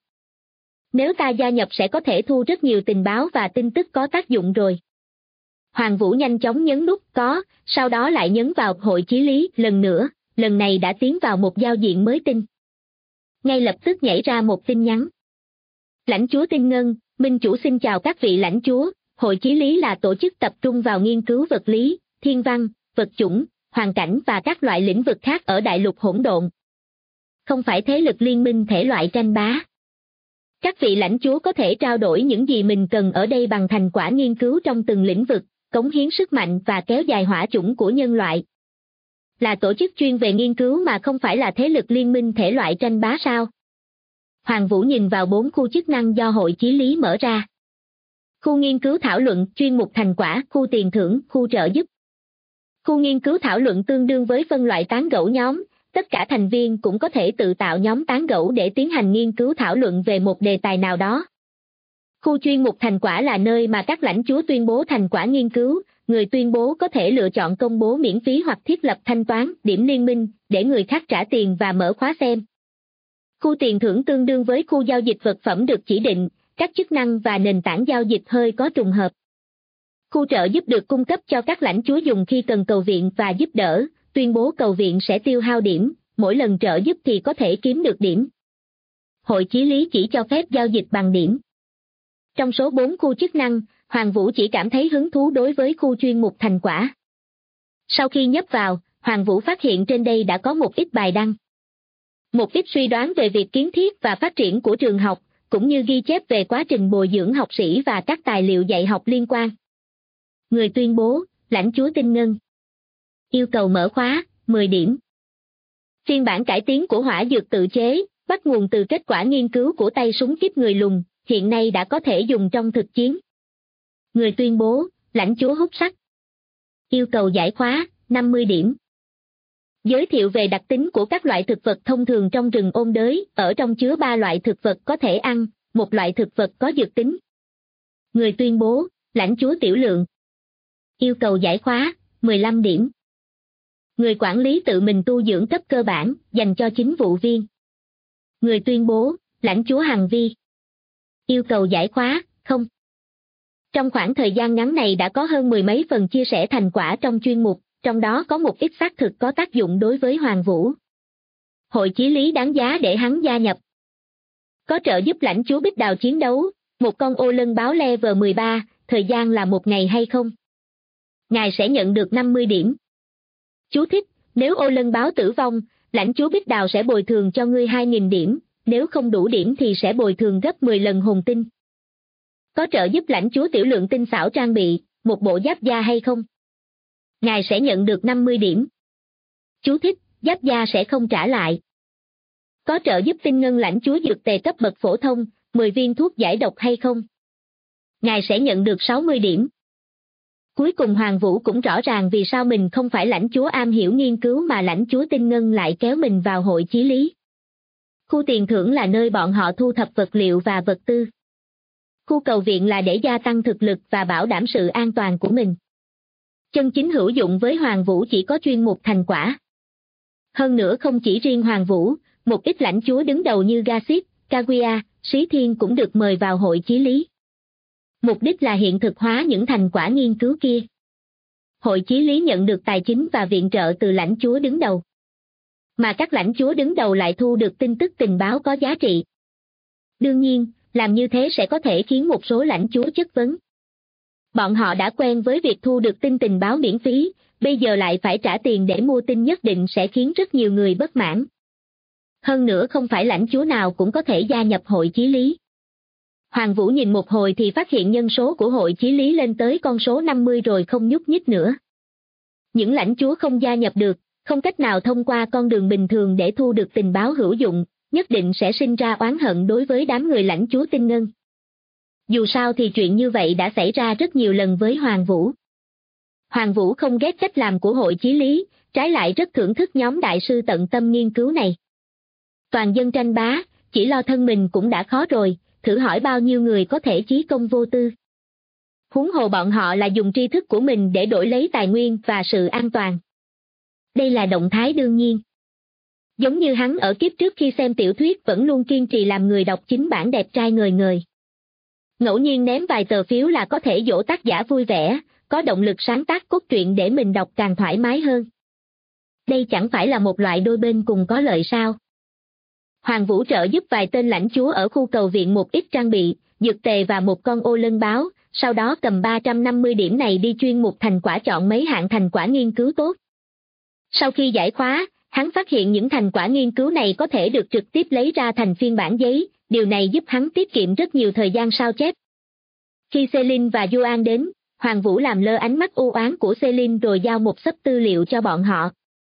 Nếu ta gia nhập sẽ có thể thu rất nhiều tình báo và tin tức có tác dụng rồi. Hoàng Vũ nhanh chóng nhấn nút có, sau đó lại nhấn vào Hội Chí Lý lần nữa, lần này đã tiến vào một giao diện mới tin. Ngay lập tức nhảy ra một tin nhắn. Lãnh chúa Tinh Ngân, minh chủ xin chào các vị lãnh chúa, Hội Chí Lý là tổ chức tập trung vào nghiên cứu vật lý, thiên văn, vật chủng, hoàn cảnh và các loại lĩnh vực khác ở đại lục hỗn độn. Không phải thế lực liên minh thể loại tranh bá. Các vị lãnh chúa có thể trao đổi những gì mình cần ở đây bằng thành quả nghiên cứu trong từng lĩnh vực, cống hiến sức mạnh và kéo dài hỏa chủng của nhân loại. Là tổ chức chuyên về nghiên cứu mà không phải là thế lực liên minh thể loại tranh bá sao? Hoàng Vũ nhìn vào 4 khu chức năng do Hội Chí Lý mở ra. Khu nghiên cứu thảo luận, chuyên mục thành quả, khu tiền thưởng, khu trợ giúp. Khu nghiên cứu thảo luận tương đương với phân loại tán gẫu nhóm, tất cả thành viên cũng có thể tự tạo nhóm tán gẫu để tiến hành nghiên cứu thảo luận về một đề tài nào đó. Khu chuyên mục thành quả là nơi mà các lãnh chúa tuyên bố thành quả nghiên cứu, người tuyên bố có thể lựa chọn công bố miễn phí hoặc thiết lập thanh toán, điểm liên minh, để người khác trả tiền và mở khóa xem. Khu tiền thưởng tương đương với khu giao dịch vật phẩm được chỉ định, các chức năng và nền tảng giao dịch hơi có trùng hợp. Khu trợ giúp được cung cấp cho các lãnh chúa dùng khi cần cầu viện và giúp đỡ, tuyên bố cầu viện sẽ tiêu hao điểm, mỗi lần trợ giúp thì có thể kiếm được điểm. Hội Chí Lý chỉ cho phép giao dịch bằng điểm. Trong số 4 khu chức năng, Hoàng Vũ chỉ cảm thấy hứng thú đối với khu chuyên mục thành quả. Sau khi nhấp vào, Hoàng Vũ phát hiện trên đây đã có một ít bài đăng. Một ít suy đoán về việc kiến thiết và phát triển của trường học, cũng như ghi chép về quá trình bồi dưỡng học sĩ và các tài liệu dạy học liên quan. Người tuyên bố, lãnh chúa Tinh Ngân. Yêu cầu mở khóa, 10 điểm. Phiên bản cải tiến của hỏa dược tự chế, bắt nguồn từ kết quả nghiên cứu của tay súng kíp người lùn, hiện nay đã có thể dùng trong thực chiến. Người tuyên bố, lãnh chúa hút sắt. Yêu cầu giải khóa, 50 điểm. Giới thiệu về đặc tính của các loại thực vật thông thường trong rừng ôn đới, ở trong chứa 3 loại thực vật có thể ăn, một loại thực vật có dược tính. Người tuyên bố, lãnh chúa tiểu lượng. Yêu cầu giải khóa, 15 điểm. Người quản lý tự mình tu dưỡng cấp cơ bản, dành cho chính vụ viên. Người tuyên bố, lãnh chúa Hằng Vi. Yêu cầu giải khóa, không. Trong khoảng thời gian ngắn này đã có hơn 10 mấy phần chia sẻ thành quả trong chuyên mục, trong đó có một ít xác thực có tác dụng đối với Hoàng Vũ. Hội chí lý đáng giá để hắn gia nhập. Có trợ giúp lãnh chúa Bích Đào chiến đấu, một con ô lân báo level 13, thời gian là 1 ngày hay không? Ngài sẽ nhận được 50 điểm. Chú thích, nếu ô lân báo tử vong, lãnh chúa Bích Đào sẽ bồi thường cho ngươi 2.000 điểm, nếu không đủ điểm thì sẽ bồi thường gấp 10 lần hồn tinh. Có trợ giúp lãnh chúa tiểu lượng tinh xảo trang bị, một bộ giáp da hay không? Ngài sẽ nhận được 50 điểm. Chú thích, giáp da sẽ không trả lại. Có trợ giúp tinh ngân lãnh chúa dược tề cấp bậc phổ thông, 10 viên thuốc giải độc hay không? Ngài sẽ nhận được 60 điểm. Cuối cùng Hoàng Vũ cũng rõ ràng vì sao mình không phải lãnh chúa am hiểu nghiên cứu mà lãnh chúa tinh ngân lại kéo mình vào hội chí lý. Khu tiền thưởng là nơi bọn họ thu thập vật liệu và vật tư. Khu cầu viện là để gia tăng thực lực và bảo đảm sự an toàn của mình. Chân chính hữu dụng với Hoàng Vũ chỉ có chuyên mục thành quả. Hơn nữa không chỉ riêng Hoàng Vũ, một ít lãnh chúa đứng đầu như Gasit, Kaguya, Sĩ Thiên cũng được mời vào hội chí lý. Mục đích là hiện thực hóa những thành quả nghiên cứu kia. Hội chí lý nhận được tài chính và viện trợ từ lãnh chúa đứng đầu. Mà các lãnh chúa đứng đầu lại thu được tin tức tình báo có giá trị. Đương nhiên, làm như thế sẽ có thể khiến một số lãnh chúa chất vấn. Bọn họ đã quen với việc thu được tin tình báo miễn phí, bây giờ lại phải trả tiền để mua tin nhất định sẽ khiến rất nhiều người bất mãn. Hơn nữa không phải lãnh chúa nào cũng có thể gia nhập hội chí lý. Hoàng Vũ nhìn một hồi thì phát hiện nhân số của hội chí lý lên tới con số 50 rồi không nhúc nhích nữa. Những lãnh chúa không gia nhập được, không cách nào thông qua con đường bình thường để thu được tình báo hữu dụng, nhất định sẽ sinh ra oán hận đối với đám người lãnh chúa Tinh Ngân. Dù sao thì chuyện như vậy đã xảy ra rất nhiều lần với Hoàng Vũ. Hoàng Vũ không ghét cách làm của hội chí lý, trái lại rất thưởng thức nhóm đại sư tận tâm nghiên cứu này. Toàn dân tranh bá, chỉ lo thân mình cũng đã khó rồi, thử hỏi bao nhiêu người có thể chí công vô tư. Huống hồ bọn họ là dùng tri thức của mình để đổi lấy tài nguyên và sự an toàn. Đây là động thái đương nhiên. Giống như hắn ở kiếp trước khi xem tiểu thuyết vẫn luôn kiên trì làm người đọc chính bản đẹp trai ngời ngời. Ngẫu nhiên ném vài tờ phiếu là có thể dỗ tác giả vui vẻ, có động lực sáng tác cốt truyện để mình đọc càng thoải mái hơn. Đây chẳng phải là một loại đôi bên cùng có lợi sao? Hoàng Vũ trợ giúp vài tên lãnh chúa ở khu cầu viện một ít trang bị, dược tề và một con ô lân báo, sau đó cầm 350 điểm này đi chuyên mục thành quả chọn mấy hạng thành quả nghiên cứu tốt. Sau khi giải khóa, hắn phát hiện những thành quả nghiên cứu này có thể được trực tiếp lấy ra thành phiên bản giấy, điều này giúp hắn tiết kiệm rất nhiều thời gian sao chép. Khi Celine và Yuan đến, Hoàng Vũ làm lơ ánh mắt u oán của Celine rồi giao một xấp tư liệu cho bọn họ.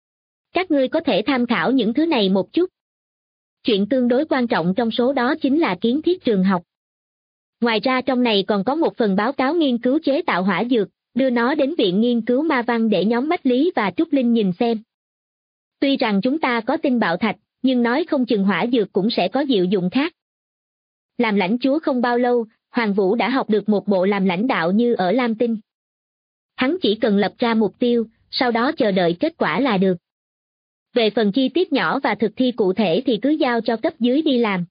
Các ngươi có thể tham khảo những thứ này một chút. Chuyện tương đối quan trọng trong số đó chính là kiến thiết trường học. Ngoài ra trong này còn có một phần báo cáo nghiên cứu chế tạo hỏa dược, đưa nó đến Viện Nghiên cứu Ma Văn để nhóm Bách Lý và Trúc Linh nhìn xem. Tuy rằng chúng ta có tinh bạo thạch, nhưng nói không chừng hỏa dược cũng sẽ có diệu dụng khác. Làm lãnh chúa không bao lâu, Hoàng Vũ đã học được một bộ làm lãnh đạo như ở Lam Tinh. Hắn chỉ cần lập ra mục tiêu, sau đó chờ đợi kết quả là được. Về phần chi tiết nhỏ và thực thi cụ thể thì cứ giao cho cấp dưới đi làm.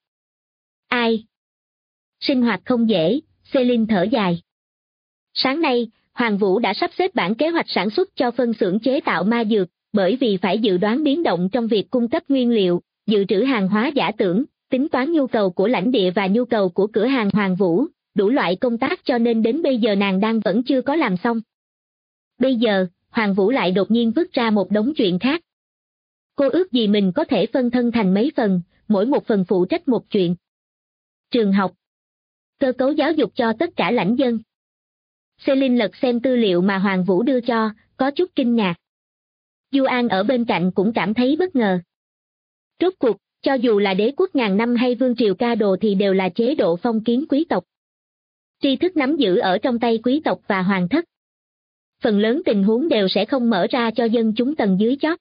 Ai? Sinh hoạt không dễ, Celine thở dài. Sáng nay, Hoàng Vũ đã sắp xếp bản kế hoạch sản xuất cho phân xưởng chế tạo ma dược, bởi vì phải dự đoán biến động trong việc cung cấp nguyên liệu, dự trữ hàng hóa giả tưởng, tính toán nhu cầu của lãnh địa và nhu cầu của cửa hàng Hoàng Vũ, đủ loại công tác cho nên đến bây giờ nàng đang vẫn chưa có làm xong. Bây giờ, Hoàng Vũ lại đột nhiên vứt ra một đống chuyện khác. Cô ước gì mình có thể phân thân thành mấy phần, mỗi một phần phụ trách một chuyện. Trường học. Cơ cấu giáo dục cho tất cả lãnh dân. Celine lật xem tư liệu mà Hoàng Vũ đưa cho, có chút kinh ngạc. Du An ở bên cạnh cũng cảm thấy bất ngờ. Rốt cuộc, cho dù là đế quốc ngàn năm hay vương triều ca đồ thì đều là chế độ phong kiến quý tộc. Tri thức nắm giữ ở trong tay quý tộc và hoàng thất. Phần lớn tình huống đều sẽ không mở ra cho dân chúng tầng dưới chót.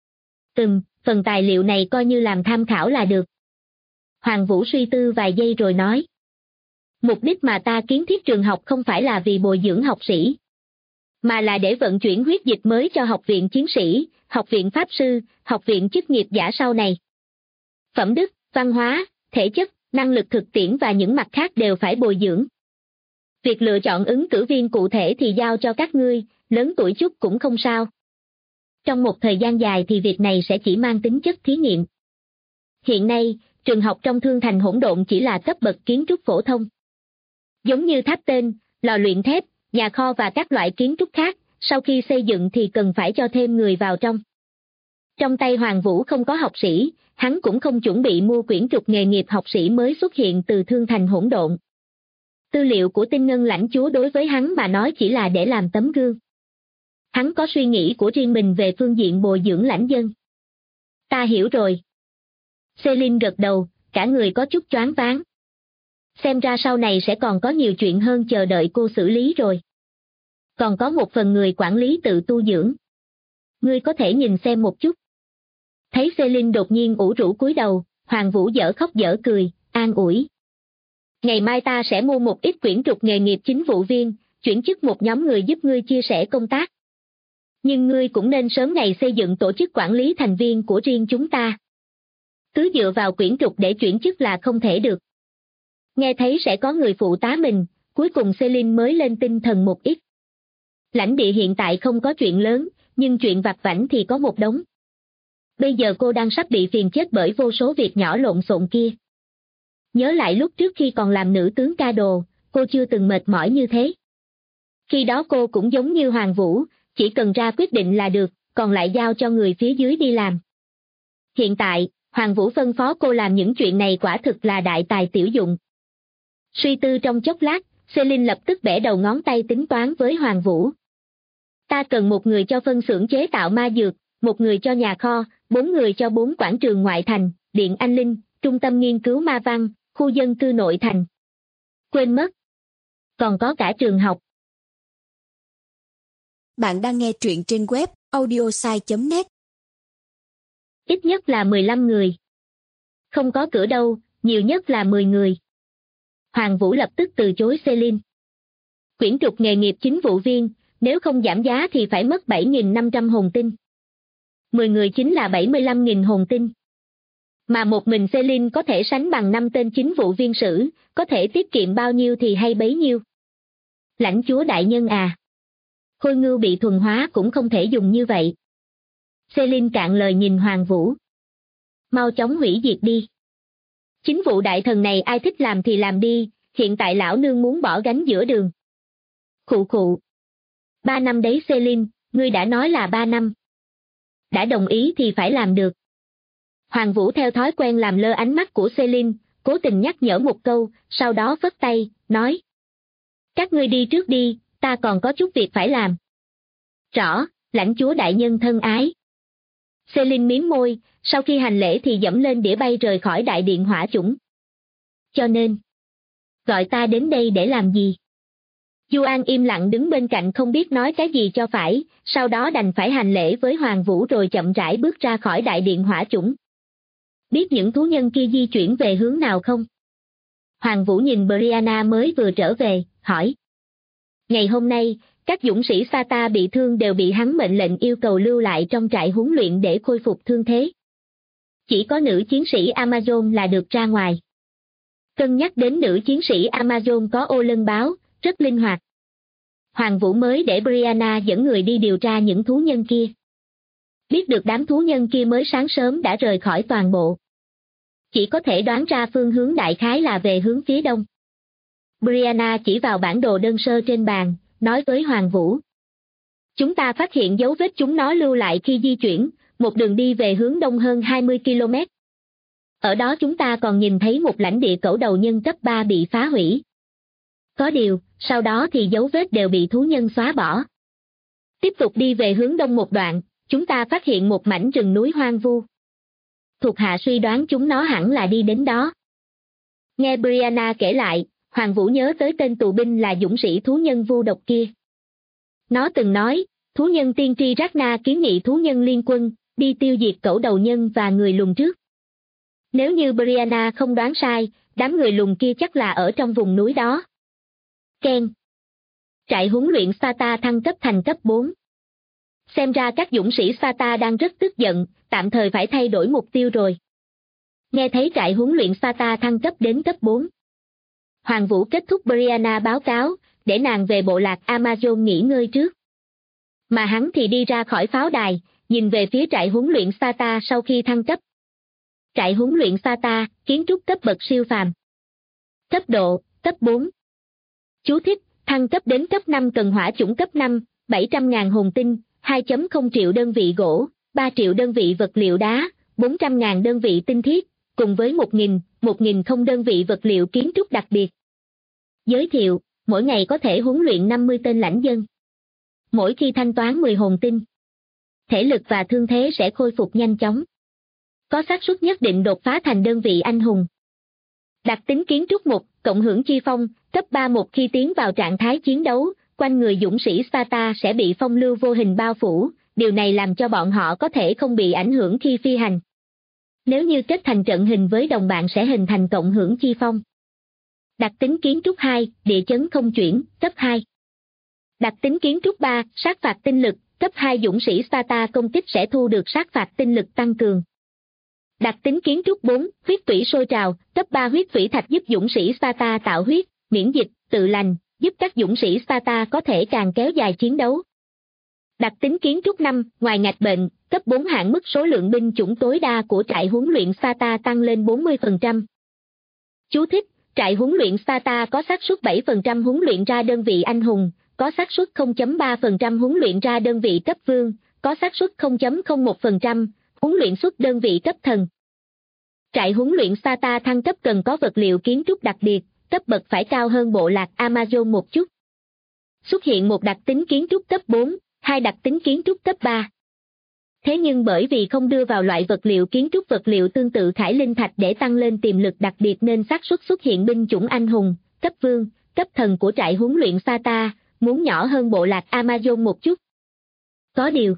Phần tài liệu này coi như làm tham khảo là được. Hoàng Vũ suy tư vài giây rồi nói. Mục đích mà ta kiến thiết trường học không phải là vì bồi dưỡng học sĩ, mà là để vận chuyển huyết dịch mới cho học viện chiến sĩ, học viện pháp sư, học viện chức nghiệp giả sau này. Phẩm đức, văn hóa, thể chất, năng lực thực tiễn và những mặt khác đều phải bồi dưỡng. Việc lựa chọn ứng cử viên cụ thể thì giao cho các ngươi, lớn tuổi chút cũng không sao. Trong một thời gian dài thì việc này sẽ chỉ mang tính chất thí nghiệm. Hiện nay, trường học trong Thương Thành Hỗn Độn chỉ là cấp bậc kiến trúc phổ thông. Giống như tháp tên, lò luyện thép, nhà kho và các loại kiến trúc khác, sau khi xây dựng thì cần phải cho thêm người vào trong. Trong tay Hoàng Vũ không có học sĩ, hắn cũng không chuẩn bị mua quyển trục nghề nghiệp học sĩ mới xuất hiện từ Thương Thành Hỗn Độn. Tư liệu của Tinh Ngân lãnh chúa đối với hắn mà nói chỉ là để làm tấm gương. Hắn có suy nghĩ của riêng mình về phương diện bồi dưỡng lãnh dân. Ta hiểu rồi. Celine gật đầu, cả người có chút choáng váng. Xem ra sau này sẽ còn có nhiều chuyện hơn chờ đợi cô xử lý rồi. Còn có một phần người quản lý tự tu dưỡng. Ngươi có thể nhìn xem một chút. Thấy Celine đột nhiên ủ rũ cúi đầu, Hoàng Vũ dở khóc dở cười, an ủi. Ngày mai ta sẽ mua một ít quyển trục nghề nghiệp chính vụ viên, chuyển chức một nhóm người giúp ngươi chia sẻ công tác. Nhưng ngươi cũng nên sớm ngày xây dựng tổ chức quản lý thành viên của riêng chúng ta. Cứ dựa vào quyển trục để chuyển chức là không thể được. Nghe thấy sẽ có người phụ tá mình, cuối cùng Celine mới lên tinh thần một ít. Lãnh địa hiện tại không có chuyện lớn, nhưng chuyện vặt vãnh thì có một đống. Bây giờ cô đang sắp bị phiền chết bởi vô số việc nhỏ lộn xộn kia. Nhớ lại lúc trước khi còn làm nữ tướng ca đồ, cô chưa từng mệt mỏi như thế. Khi đó cô cũng giống như Hoàng Vũ, chỉ cần ra quyết định là được, còn lại giao cho người phía dưới đi làm. Hiện tại, Hoàng Vũ phân phó cô làm những chuyện này quả thực là đại tài tiểu dụng. Suy tư trong chốc lát, Celine lập tức bẻ đầu ngón tay tính toán với Hoàng Vũ. Ta cần một người cho phân xưởng chế tạo ma dược, một người cho nhà kho, 4 người cho 4 quảng trường ngoại thành, điện anh linh, trung tâm nghiên cứu ma văn, khu dân cư nội thành. Quên mất. Còn có cả trường học. Bạn đang nghe truyện trên web audiosai.net. Ít nhất là 15 người. Không có cửa đâu, nhiều nhất là 10 người. Hoàng Vũ lập tức từ chối Celine. Quyển trục nghề nghiệp chính vụ viên, nếu không giảm giá thì phải mất 7.500 hồn tinh. 10 người chính là 75.000 hồn tinh. Mà một mình Celine có thể sánh bằng 5 tên chính vụ viên sử, có thể tiết kiệm bao nhiêu thì hay bấy nhiêu. Lãnh chúa đại nhân à. Khôi ngưu bị thuần hóa cũng không thể dùng như vậy. Celine cạn lời nhìn Hoàng Vũ. Mau chóng hủy diệt đi. Chính vụ đại thần này ai thích làm thì làm đi, hiện tại lão nương muốn bỏ gánh giữa đường. Khụ khụ. 3 năm đấy Celine, ngươi đã nói là 3 năm. Đã đồng ý thì phải làm được. Hoàng Vũ theo thói quen làm lơ ánh mắt của Celine, cố tình nhắc nhở một câu, sau đó phất tay, nói. Các ngươi đi trước đi, ta còn có chút việc phải làm. Rõ, lãnh chúa đại nhân thân ái. Celine mím môi, sau khi hành lễ thì dẫm lên đĩa bay rời khỏi đại điện hỏa chủng. Cho nên, gọi ta đến đây để làm gì? Du An im lặng đứng bên cạnh không biết nói cái gì cho phải, sau đó đành phải hành lễ với Hoàng Vũ rồi chậm rãi bước ra khỏi đại điện hỏa chủng. Biết những thú nhân kia di chuyển về hướng nào không? Hoàng Vũ nhìn Brianna mới vừa trở về, hỏi. Ngày hôm nay, các dũng sĩ Sata bị thương đều bị hắn mệnh lệnh yêu cầu lưu lại trong trại huấn luyện để khôi phục thương thế. Chỉ có nữ chiến sĩ Amazon là được ra ngoài. Cân nhắc đến nữ chiến sĩ Amazon có ô lân báo, rất linh hoạt. Hoàng Vũ mới để Brianna dẫn người đi điều tra những thú nhân kia. Biết được đám thú nhân kia mới sáng sớm đã rời khỏi toàn bộ. Chỉ có thể đoán ra phương hướng đại khái là về hướng phía đông. Brianna chỉ vào bản đồ đơn sơ trên bàn, nói với Hoàng Vũ. Chúng ta phát hiện dấu vết chúng nó lưu lại khi di chuyển, một đường đi về hướng đông hơn 20 km. Ở đó chúng ta còn nhìn thấy một lãnh địa cẩu đầu nhân cấp 3 bị phá hủy. Có điều, sau đó thì dấu vết đều bị thú nhân xóa bỏ. Tiếp tục đi về hướng đông một đoạn, chúng ta phát hiện một mảnh rừng núi hoang vu. Thuộc hạ suy đoán chúng nó hẳn là đi đến đó. Nghe Brianna kể lại, Hoàng Vũ nhớ tới tên tù binh là dũng sĩ thú nhân vu độc kia. Nó từng nói, thú nhân tiên tri Ragnar kiến nghị thú nhân liên quân, đi tiêu diệt cẩu đầu nhân và người lùn trước. Nếu như Brianna không đoán sai, đám người lùn kia chắc là ở trong vùng núi đó. Ken. Trại huấn luyện Sparta thăng cấp thành cấp 4. Xem ra các dũng sĩ Sparta đang rất tức giận, tạm thời phải thay đổi mục tiêu rồi. Nghe thấy trại huấn luyện Sparta thăng cấp đến cấp 4. Hoàng Vũ kết thúc Brianna báo cáo, để nàng về bộ lạc Amazon nghỉ ngơi trước. Mà hắn thì đi ra khỏi pháo đài, nhìn về phía trại huấn luyện Sparta sau khi thăng cấp. Trại huấn luyện Sparta, kiến trúc cấp bậc siêu phàm. Cấp độ, cấp 4. Chú thích, thăng cấp đến cấp 5 cần hỏa chủng cấp 5, 700.000 hồn tinh, 2.0 triệu đơn vị gỗ, 3 triệu đơn vị vật liệu đá, 400.000 đơn vị tinh thiết, cùng với 1.000 đơn vị vật liệu kiến trúc đặc biệt. Giới thiệu, mỗi ngày có thể huấn luyện 50 tên lãnh dân. Mỗi khi thanh toán 10 hồn tinh, thể lực và thương thế sẽ khôi phục nhanh chóng. Có xác suất nhất định đột phá thành đơn vị anh hùng. Đặc tính kiến trúc 1, cộng hưởng chi phong, cấp 3 một khi tiến vào trạng thái chiến đấu, quanh người dũng sĩ Sparta sẽ bị phong lưu vô hình bao phủ, điều này làm cho bọn họ có thể không bị ảnh hưởng khi phi hành. Nếu như kết thành trận hình với đồng bạn sẽ hình thành cộng hưởng chi phong. Đặc tính kiến trúc 2, địa chấn không chuyển, cấp 2. Đặc tính kiến trúc 3, sát phạt tinh lực, cấp 2 dũng sĩ Sparta công kích sẽ thu được sát phạt tinh lực tăng cường. Đặc tính kiến trúc 4, huyết tủy sôi trào, cấp 3 huyết tủy thạch giúp dũng sĩ Sparta tạo huyết, miễn dịch, tự lành, giúp các dũng sĩ Sparta có thể càng kéo dài chiến đấu. Đặc tính kiến trúc 5, ngoài ngạch bệnh, cấp 4 hạn mức số lượng binh chủng tối đa của trại huấn luyện Sparta tăng lên 40%. Chú thích, trại huấn luyện Sparta có xác suất 7% huấn luyện ra đơn vị anh hùng, có xác suất 0.3% huấn luyện ra đơn vị cấp vương, có xác suất 0.01% huấn luyện xuất đơn vị cấp thần. Trại huấn luyện Sparta thăng cấp cần có vật liệu kiến trúc đặc biệt, cấp bậc phải cao hơn bộ lạc Amazon một chút. Xuất hiện một đặc tính kiến trúc cấp 4, hai đặc tính kiến trúc cấp 3. Thế nhưng bởi vì không đưa vào loại vật liệu kiến trúc vật liệu tương tự khải linh thạch để tăng lên tiềm lực đặc biệt nên xác suất xuất hiện binh chủng anh hùng, cấp vương, cấp thần của trại huấn luyện Sparta, muốn nhỏ hơn bộ lạc Amazon một chút. Có điều,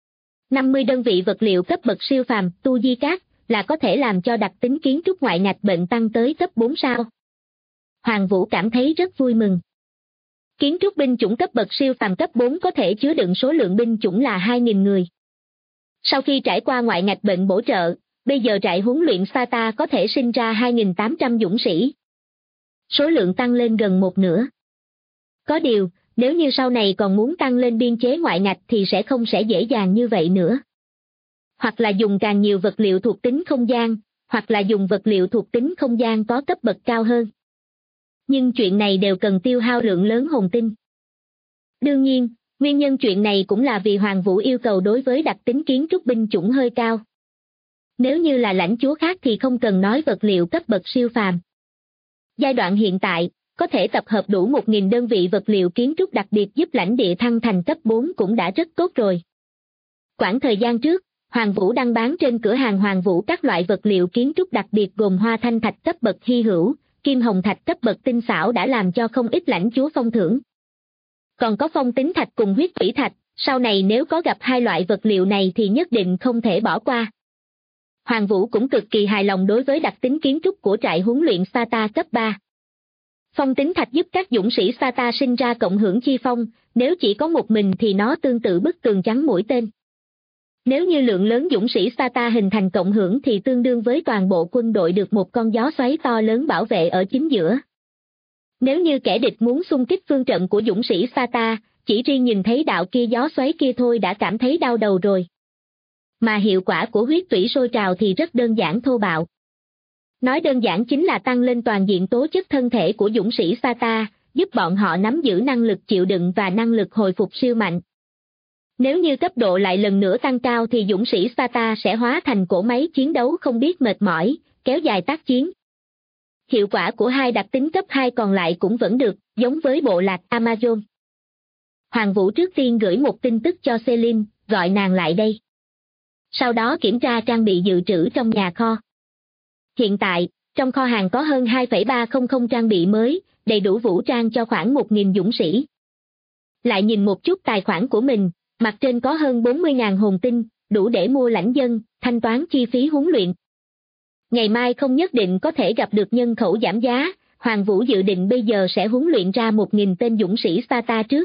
50 đơn vị vật liệu cấp bậc siêu phàm, tu di cát, là có thể làm cho đặc tính kiến trúc ngoại ngạch bệnh tăng tới cấp 4 sao. Hoàng Vũ cảm thấy rất vui mừng. Kiến trúc binh chủng cấp bậc siêu phàm cấp 4 có thể chứa đựng số lượng binh chủng là 2.000 người. Sau khi trải qua ngoại ngạch bệnh bổ trợ, bây giờ trại huấn luyện Sparta có thể sinh ra 2.800 dũng sĩ. Số lượng tăng lên gần một nửa. Có điều, nếu như sau này còn muốn tăng lên biên chế ngoại ngạch thì không dễ dàng như vậy nữa. Hoặc là dùng càng nhiều vật liệu thuộc tính không gian, hoặc là dùng vật liệu thuộc tính không gian có cấp bậc cao hơn. Nhưng chuyện này đều cần tiêu hao lượng lớn hồn tinh. Đương nhiên, nguyên nhân chuyện này cũng là vì Hoàng Vũ yêu cầu đối với đặc tính kiến trúc binh chủng hơi cao. Nếu như là lãnh chúa khác thì không cần nói vật liệu cấp bậc siêu phàm. Giai đoạn hiện tại, có thể tập hợp đủ 1.000 đơn vị vật liệu kiến trúc đặc biệt giúp lãnh địa thăng thành cấp 4 cũng đã rất tốt rồi. Quãng thời gian trước, Hoàng Vũ đăng bán trên cửa hàng Hoàng Vũ các loại vật liệu kiến trúc đặc biệt gồm hoa thanh thạch cấp bậc hy hữu, kim hồng thạch cấp bậc tinh xảo đã làm cho không ít lãnh chúa phong thưởng. Còn có phong tính thạch cùng huyết thủy thạch, sau này nếu có gặp hai loại vật liệu này thì nhất định không thể bỏ qua. Hoàng Vũ cũng cực kỳ hài lòng đối với đặc tính kiến trúc của trại huấn luyện Sparta cấp 3. Phong tính thạch giúp các dũng sĩ Sparta sinh ra cộng hưởng chi phong, nếu chỉ có một mình thì nó tương tự bức tường trắng mũi tên. Nếu như lượng lớn dũng sĩ Sparta hình thành cộng hưởng thì tương đương với toàn bộ quân đội được một con gió xoáy to lớn bảo vệ ở chính giữa. Nếu như kẻ địch muốn xung kích phương trận của dũng sĩ Sparta, chỉ riêng nhìn thấy đạo kia gió xoáy kia thôi đã cảm thấy đau đầu rồi. Mà hiệu quả của huyết tủy sôi trào thì rất đơn giản thô bạo. Nói đơn giản chính là tăng lên toàn diện tố chất thân thể của dũng sĩ Sparta, giúp bọn họ nắm giữ năng lực chịu đựng và năng lực hồi phục siêu mạnh. Nếu như cấp độ lại lần nữa tăng cao thì dũng sĩ Sparta sẽ hóa thành cỗ máy chiến đấu không biết mệt mỏi, kéo dài tác chiến. Hiệu quả của hai đặc tính cấp 2 còn lại cũng vẫn được, giống với bộ lạc Amazon. Hoàng Vũ trước tiên gửi một tin tức cho Celine, gọi nàng lại đây. Sau đó kiểm tra trang bị dự trữ trong nhà kho. Hiện tại, trong kho hàng có hơn 2,300 trang bị mới, đầy đủ vũ trang cho khoảng 1.000 dũng sĩ. Lại nhìn một chút tài khoản của mình, mặt trên có hơn 40.000 hồn tinh, đủ để mua lãnh dân, thanh toán chi phí huấn luyện. Ngày mai không nhất định có thể gặp được nhân khẩu giảm giá, Hoàng Vũ dự định bây giờ sẽ huấn luyện ra 1.000 tên dũng sĩ Sparta trước.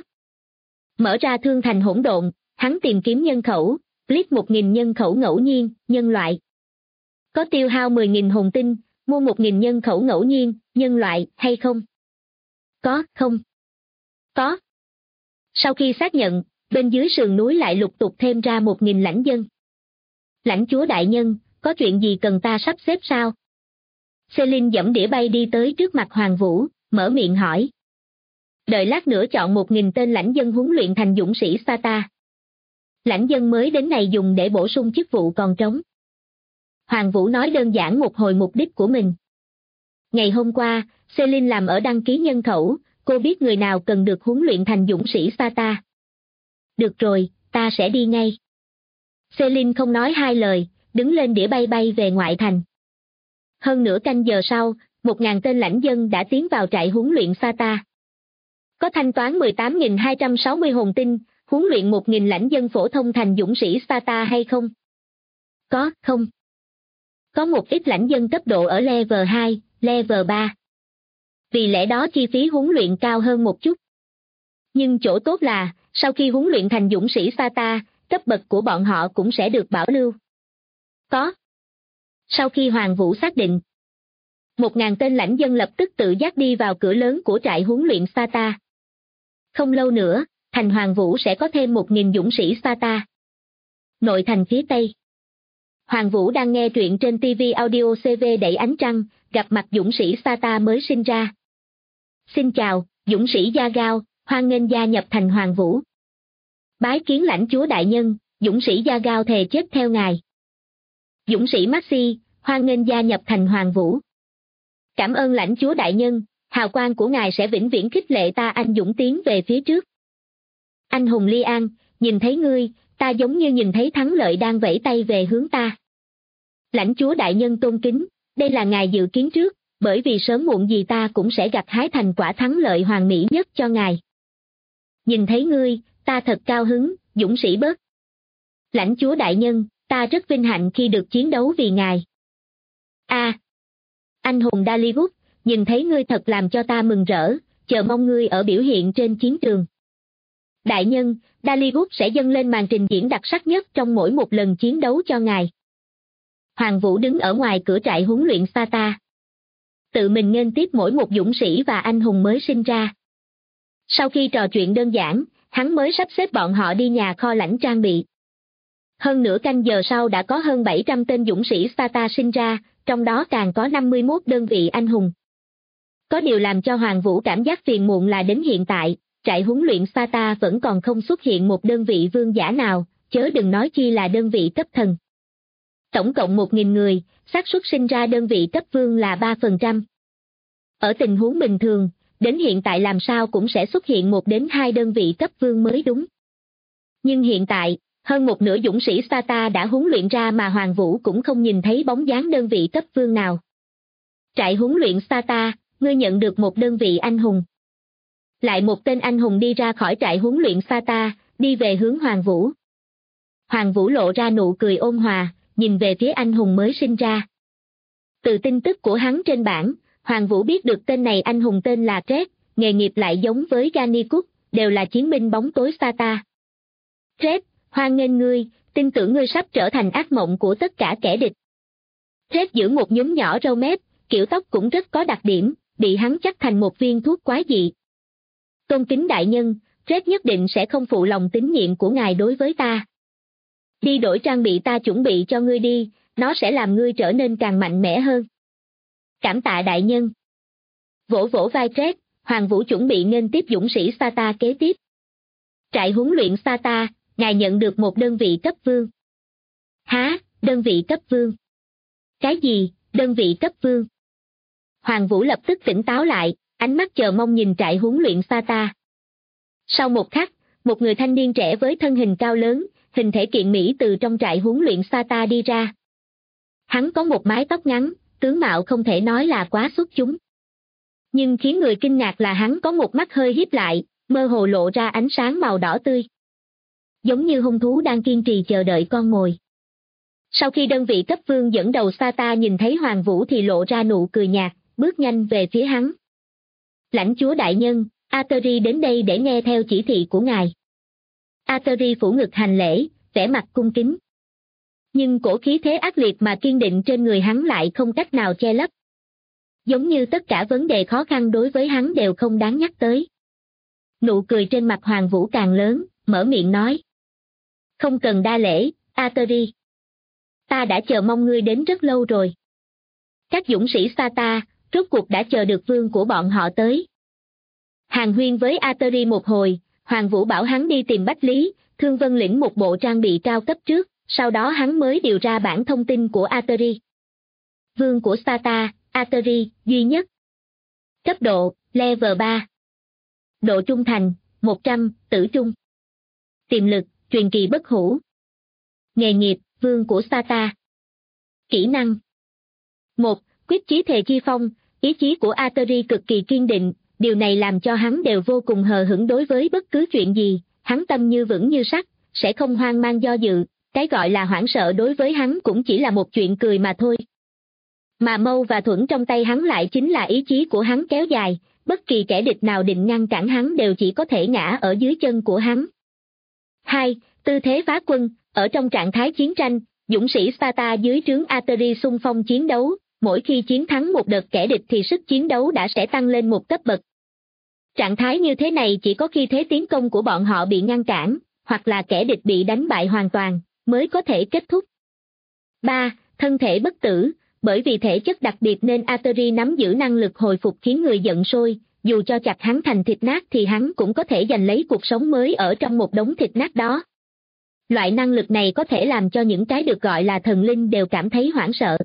Mở ra thương thành hỗn độn, hắn tìm kiếm nhân khẩu, click 1.000 nhân khẩu ngẫu nhiên, nhân loại. Có tiêu hao 10.000 hồn tinh, mua 1.000 nhân khẩu ngẫu nhiên, nhân loại, hay không? Có, không? Có. Sau khi xác nhận, bên dưới sườn núi lại lục tục thêm ra 1.000 lãnh dân. Lãnh chúa đại nhân, có chuyện gì cần ta sắp xếp sao? Celine giẫm đĩa bay đi tới trước mặt Hoàng Vũ, mở miệng hỏi. Đợi lát nữa chọn 1.000 tên lãnh dân huấn luyện thành dũng sĩ Sparta. Lãnh dân mới đến này dùng để bổ sung chức vụ còn trống. Hoàng Vũ nói đơn giản một hồi mục đích của mình. Ngày hôm qua, Celine làm ở đăng ký nhân khẩu, cô biết người nào cần được huấn luyện thành dũng sĩ Sparta. Được rồi, ta sẽ đi ngay. Celine không nói hai lời, đứng lên đĩa bay bay về ngoại thành. Hơn nửa canh giờ sau, 1.000 tên lãnh dân đã tiến vào trại huấn luyện Sparta. Có thanh toán 18.260 hồn tinh, huấn luyện 1.000 lãnh dân phổ thông thành dũng sĩ Sparta hay không? Có, không? Có một ít lãnh dân cấp độ ở level 2, level 3. Vì lẽ đó chi phí huấn luyện cao hơn một chút. Nhưng chỗ tốt là, sau khi huấn luyện thành dũng sĩ Sparta, cấp bậc của bọn họ cũng sẽ được bảo lưu. Có. Sau khi Hoàng Vũ xác định, 1.000 tên lãnh dân lập tức tự giác đi vào cửa lớn của trại huấn luyện Sparta. Không lâu nữa, thành Hoàng Vũ sẽ có thêm 1.000 dũng sĩ Sparta. Nội thành phía Tây. Hoàng Vũ đang nghe truyện trên TV Audio CV đẩy ánh trăng, gặp mặt dũng sĩ Sparta mới sinh ra. Xin chào, dũng sĩ Gia Gao, hoan nghênh gia nhập thành Hoàng Vũ. Bái kiến lãnh chúa đại nhân, dũng sĩ Gia Gao thề chết theo ngài. Dũng sĩ Maxi, hoan nghênh gia nhập thành Hoàng Vũ. Cảm ơn lãnh chúa đại nhân, hào quang của ngài sẽ vĩnh viễn khích lệ ta anh dũng tiến về phía trước. Anh hùng Li An, nhìn thấy ngươi, ta giống như nhìn thấy thắng lợi đang vẫy tay về hướng ta. Lãnh chúa đại nhân tôn kính, đây là ngài dự kiến trước, bởi vì sớm muộn gì ta cũng sẽ gặt hái thành quả thắng lợi hoàn mỹ nhất cho ngài. Nhìn thấy ngươi, ta thật cao hứng, dũng sĩ bớt. Lãnh chúa đại nhân, ta rất vinh hạnh khi được chiến đấu vì ngài. Anh hùng Daligut, nhìn thấy ngươi thật làm cho ta mừng rỡ, chờ mong ngươi ở biểu hiện trên chiến trường. Đại nhân, Daligut sẽ dâng lên màn trình diễn đặc sắc nhất trong mỗi một lần chiến đấu cho ngài. Hoàng Vũ đứng ở ngoài cửa trại huấn luyện Sparta. Tự mình nghênh tiếp mỗi một dũng sĩ và anh hùng mới sinh ra. Sau khi trò chuyện đơn giản, hắn mới sắp xếp bọn họ đi nhà kho lãnh trang bị. Hơn nửa canh giờ sau đã có hơn 700 tên dũng sĩ Sparta sinh ra, trong đó càng có 51 đơn vị anh hùng. Có điều làm cho Hoàng Vũ cảm giác phiền muộn là đến hiện tại, trại huấn luyện Sparta vẫn còn không xuất hiện một đơn vị vương giả nào, chớ đừng nói chi là đơn vị cấp thần. Tổng cộng 1.000 người, xác suất sinh ra đơn vị cấp vương là 3%. Ở tình huống bình thường, đến hiện tại làm sao cũng sẽ xuất hiện 1 đến 2 đơn vị cấp vương mới đúng. Nhưng hiện tại, hơn một nửa dũng sĩ Sparta đã huấn luyện ra mà Hoàng Vũ cũng không nhìn thấy bóng dáng đơn vị cấp vương nào. Trại huấn luyện Sparta, ngươi nhận được một đơn vị anh hùng. Lại một tên anh hùng đi ra khỏi trại huấn luyện Sparta, đi về hướng Hoàng Vũ. Hoàng Vũ lộ ra nụ cười ôn hòa, nhìn về phía anh hùng mới sinh ra. Từ tin tức của hắn trên bảng, Hoàng Vũ biết được tên này anh hùng tên là Tret, nghề nghiệp lại giống với Gannikut, đều là chiến binh bóng tối Sparta. Tret, hoan nghênh ngươi, tin tưởng ngươi sắp trở thành ác mộng của tất cả kẻ địch. Tret giữ một nhúm nhỏ râu mép, kiểu tóc cũng rất có đặc điểm, bị hắn chắc thành một viên thuốc quái dị. Tôn kính đại nhân, Tret nhất định sẽ không phụ lòng tín nhiệm của ngài đối với ta. Đi đổi trang bị ta chuẩn bị cho ngươi đi, nó sẽ làm ngươi trở nên càng mạnh mẽ hơn. Cảm tạ đại nhân. Vỗ vỗ vai Red, Hoàng Vũ chuẩn bị nghênh tiếp dũng sĩ Sata kế tiếp. Trại huấn luyện Sata, ngài nhận được một đơn vị cấp vương. Hả, đơn vị cấp vương? Cái gì, đơn vị cấp vương? Hoàng Vũ lập tức tỉnh táo lại, ánh mắt chờ mong nhìn trại huấn luyện Sata. Sau một khắc, một người thanh niên trẻ với thân hình cao lớn, hình thể kiện mỹ từ trong trại huấn luyện Sata đi ra. Hắn có một mái tóc ngắn, tướng mạo không thể nói là quá xuất chúng. Nhưng khiến người kinh ngạc là hắn có một mắt hơi híp lại, mơ hồ lộ ra ánh sáng màu đỏ tươi. Giống như hung thú đang kiên trì chờ đợi con mồi. Sau khi đơn vị cấp vương dẫn đầu Sata nhìn thấy Hoàng Vũ thì lộ ra nụ cười nhạt, bước nhanh về phía hắn. Lãnh chúa đại nhân, Ateri đến đây để nghe theo chỉ thị của ngài. Ateri phủ ngực hành lễ, vẻ mặt cung kính. Nhưng cổ khí thế ác liệt mà kiên định trên người hắn lại không cách nào che lấp. Giống như tất cả vấn đề khó khăn đối với hắn đều không đáng nhắc tới. Nụ cười trên mặt Hoàng Vũ càng lớn, mở miệng nói. Không cần đa lễ, Ateri. Ta đã chờ mong ngươi đến rất lâu rồi. Các dũng sĩ Sata, rốt cuộc đã chờ được vương của bọn họ tới. Hàn huyên với Ateri một hồi, Hoàng Vũ bảo hắn đi tìm Bách Lý, Thương Vân lĩnh một bộ trang bị cao cấp trước, sau đó hắn mới điều ra bản thông tin của Ateri. Vương của Sata, Ateri, duy nhất. Cấp độ, level 3. Độ trung thành, 100, tử trung. Tiềm lực, truyền kỳ bất hủ. Nghề nghiệp, vương của Sata. Kỹ năng 1. Quyết chí thề chi phong, ý chí của Ateri cực kỳ kiên định, điều này làm cho hắn đều vô cùng hờ hững đối với bất cứ chuyện gì, hắn tâm như vững như sắt, sẽ không hoang mang do dự, cái gọi là hoảng sợ đối với hắn cũng chỉ là một chuyện cười mà thôi. Mà mâu và thuẫn trong tay hắn lại chính là ý chí của hắn kéo dài, bất kỳ kẻ địch nào định ngăn cản hắn đều chỉ có thể ngã ở dưới chân của hắn. 2. Tư thế phá quân, ở trong trạng thái chiến tranh, dũng sĩ Sparta dưới trướng Ateri xung phong chiến đấu, mỗi khi chiến thắng một đợt kẻ địch thì sức chiến đấu đã sẽ tăng lên một cấp bậc. Trạng thái như thế này chỉ có khi thế tiến công của bọn họ bị ngăn cản, hoặc là kẻ địch bị đánh bại hoàn toàn, mới có thể kết thúc. 3. Thân thể bất tử, bởi vì thể chất đặc biệt nên Ateri nắm giữ năng lực hồi phục khiến người giận sôi, dù cho chặt hắn thành thịt nát thì hắn cũng có thể giành lấy cuộc sống mới ở trong một đống thịt nát đó. Loại năng lực này có thể làm cho những cái được gọi là thần linh đều cảm thấy hoảng sợ.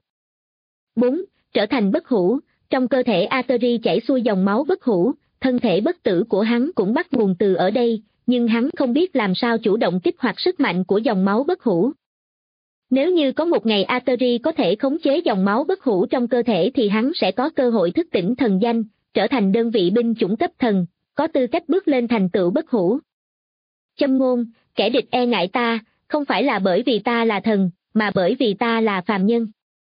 4. Trở thành bất hủ, trong cơ thể Ateri chảy xuôi dòng máu bất hủ, thân thể bất tử của hắn cũng bắt nguồn từ ở đây, nhưng hắn không biết làm sao chủ động kích hoạt sức mạnh của dòng máu bất hủ. Nếu như có một ngày Ateri có thể khống chế dòng máu bất hủ trong cơ thể thì hắn sẽ có cơ hội thức tỉnh thần danh, trở thành đơn vị binh chủng cấp thần, có tư cách bước lên thành tựu bất hủ. Châm ngôn, kẻ địch e ngại ta, không phải là bởi vì ta là thần, mà bởi vì ta là phàm nhân.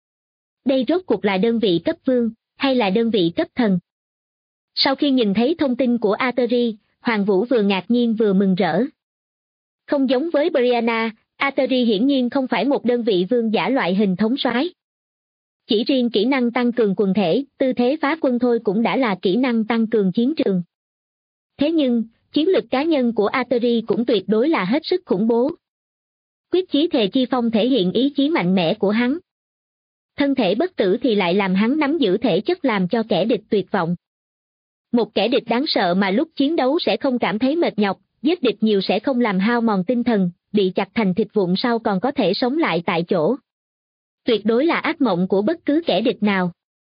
Đây rốt cuộc là đơn vị cấp vương, hay là đơn vị cấp thần? Sau khi nhìn thấy thông tin của Ateri, Hoàng Vũ vừa ngạc nhiên vừa mừng rỡ. Không giống với Brianna, Ateri hiển nhiên không phải một đơn vị vương giả loại hình thống soái. Chỉ riêng kỹ năng tăng cường quần thể, tư thế phá quân thôi cũng đã là kỹ năng tăng cường chiến trường. Thế nhưng, chiến lực cá nhân của Ateri cũng tuyệt đối là hết sức khủng bố. Quyết chí thề chi phong thể hiện ý chí mạnh mẽ của hắn. Thân thể bất tử thì lại làm hắn nắm giữ thể chất làm cho kẻ địch tuyệt vọng. Một kẻ địch đáng sợ mà lúc chiến đấu sẽ không cảm thấy mệt nhọc, giết địch nhiều sẽ không làm hao mòn tinh thần, bị chặt thành thịt vụn sau còn có thể sống lại tại chỗ. Tuyệt đối là ác mộng của bất cứ kẻ địch nào.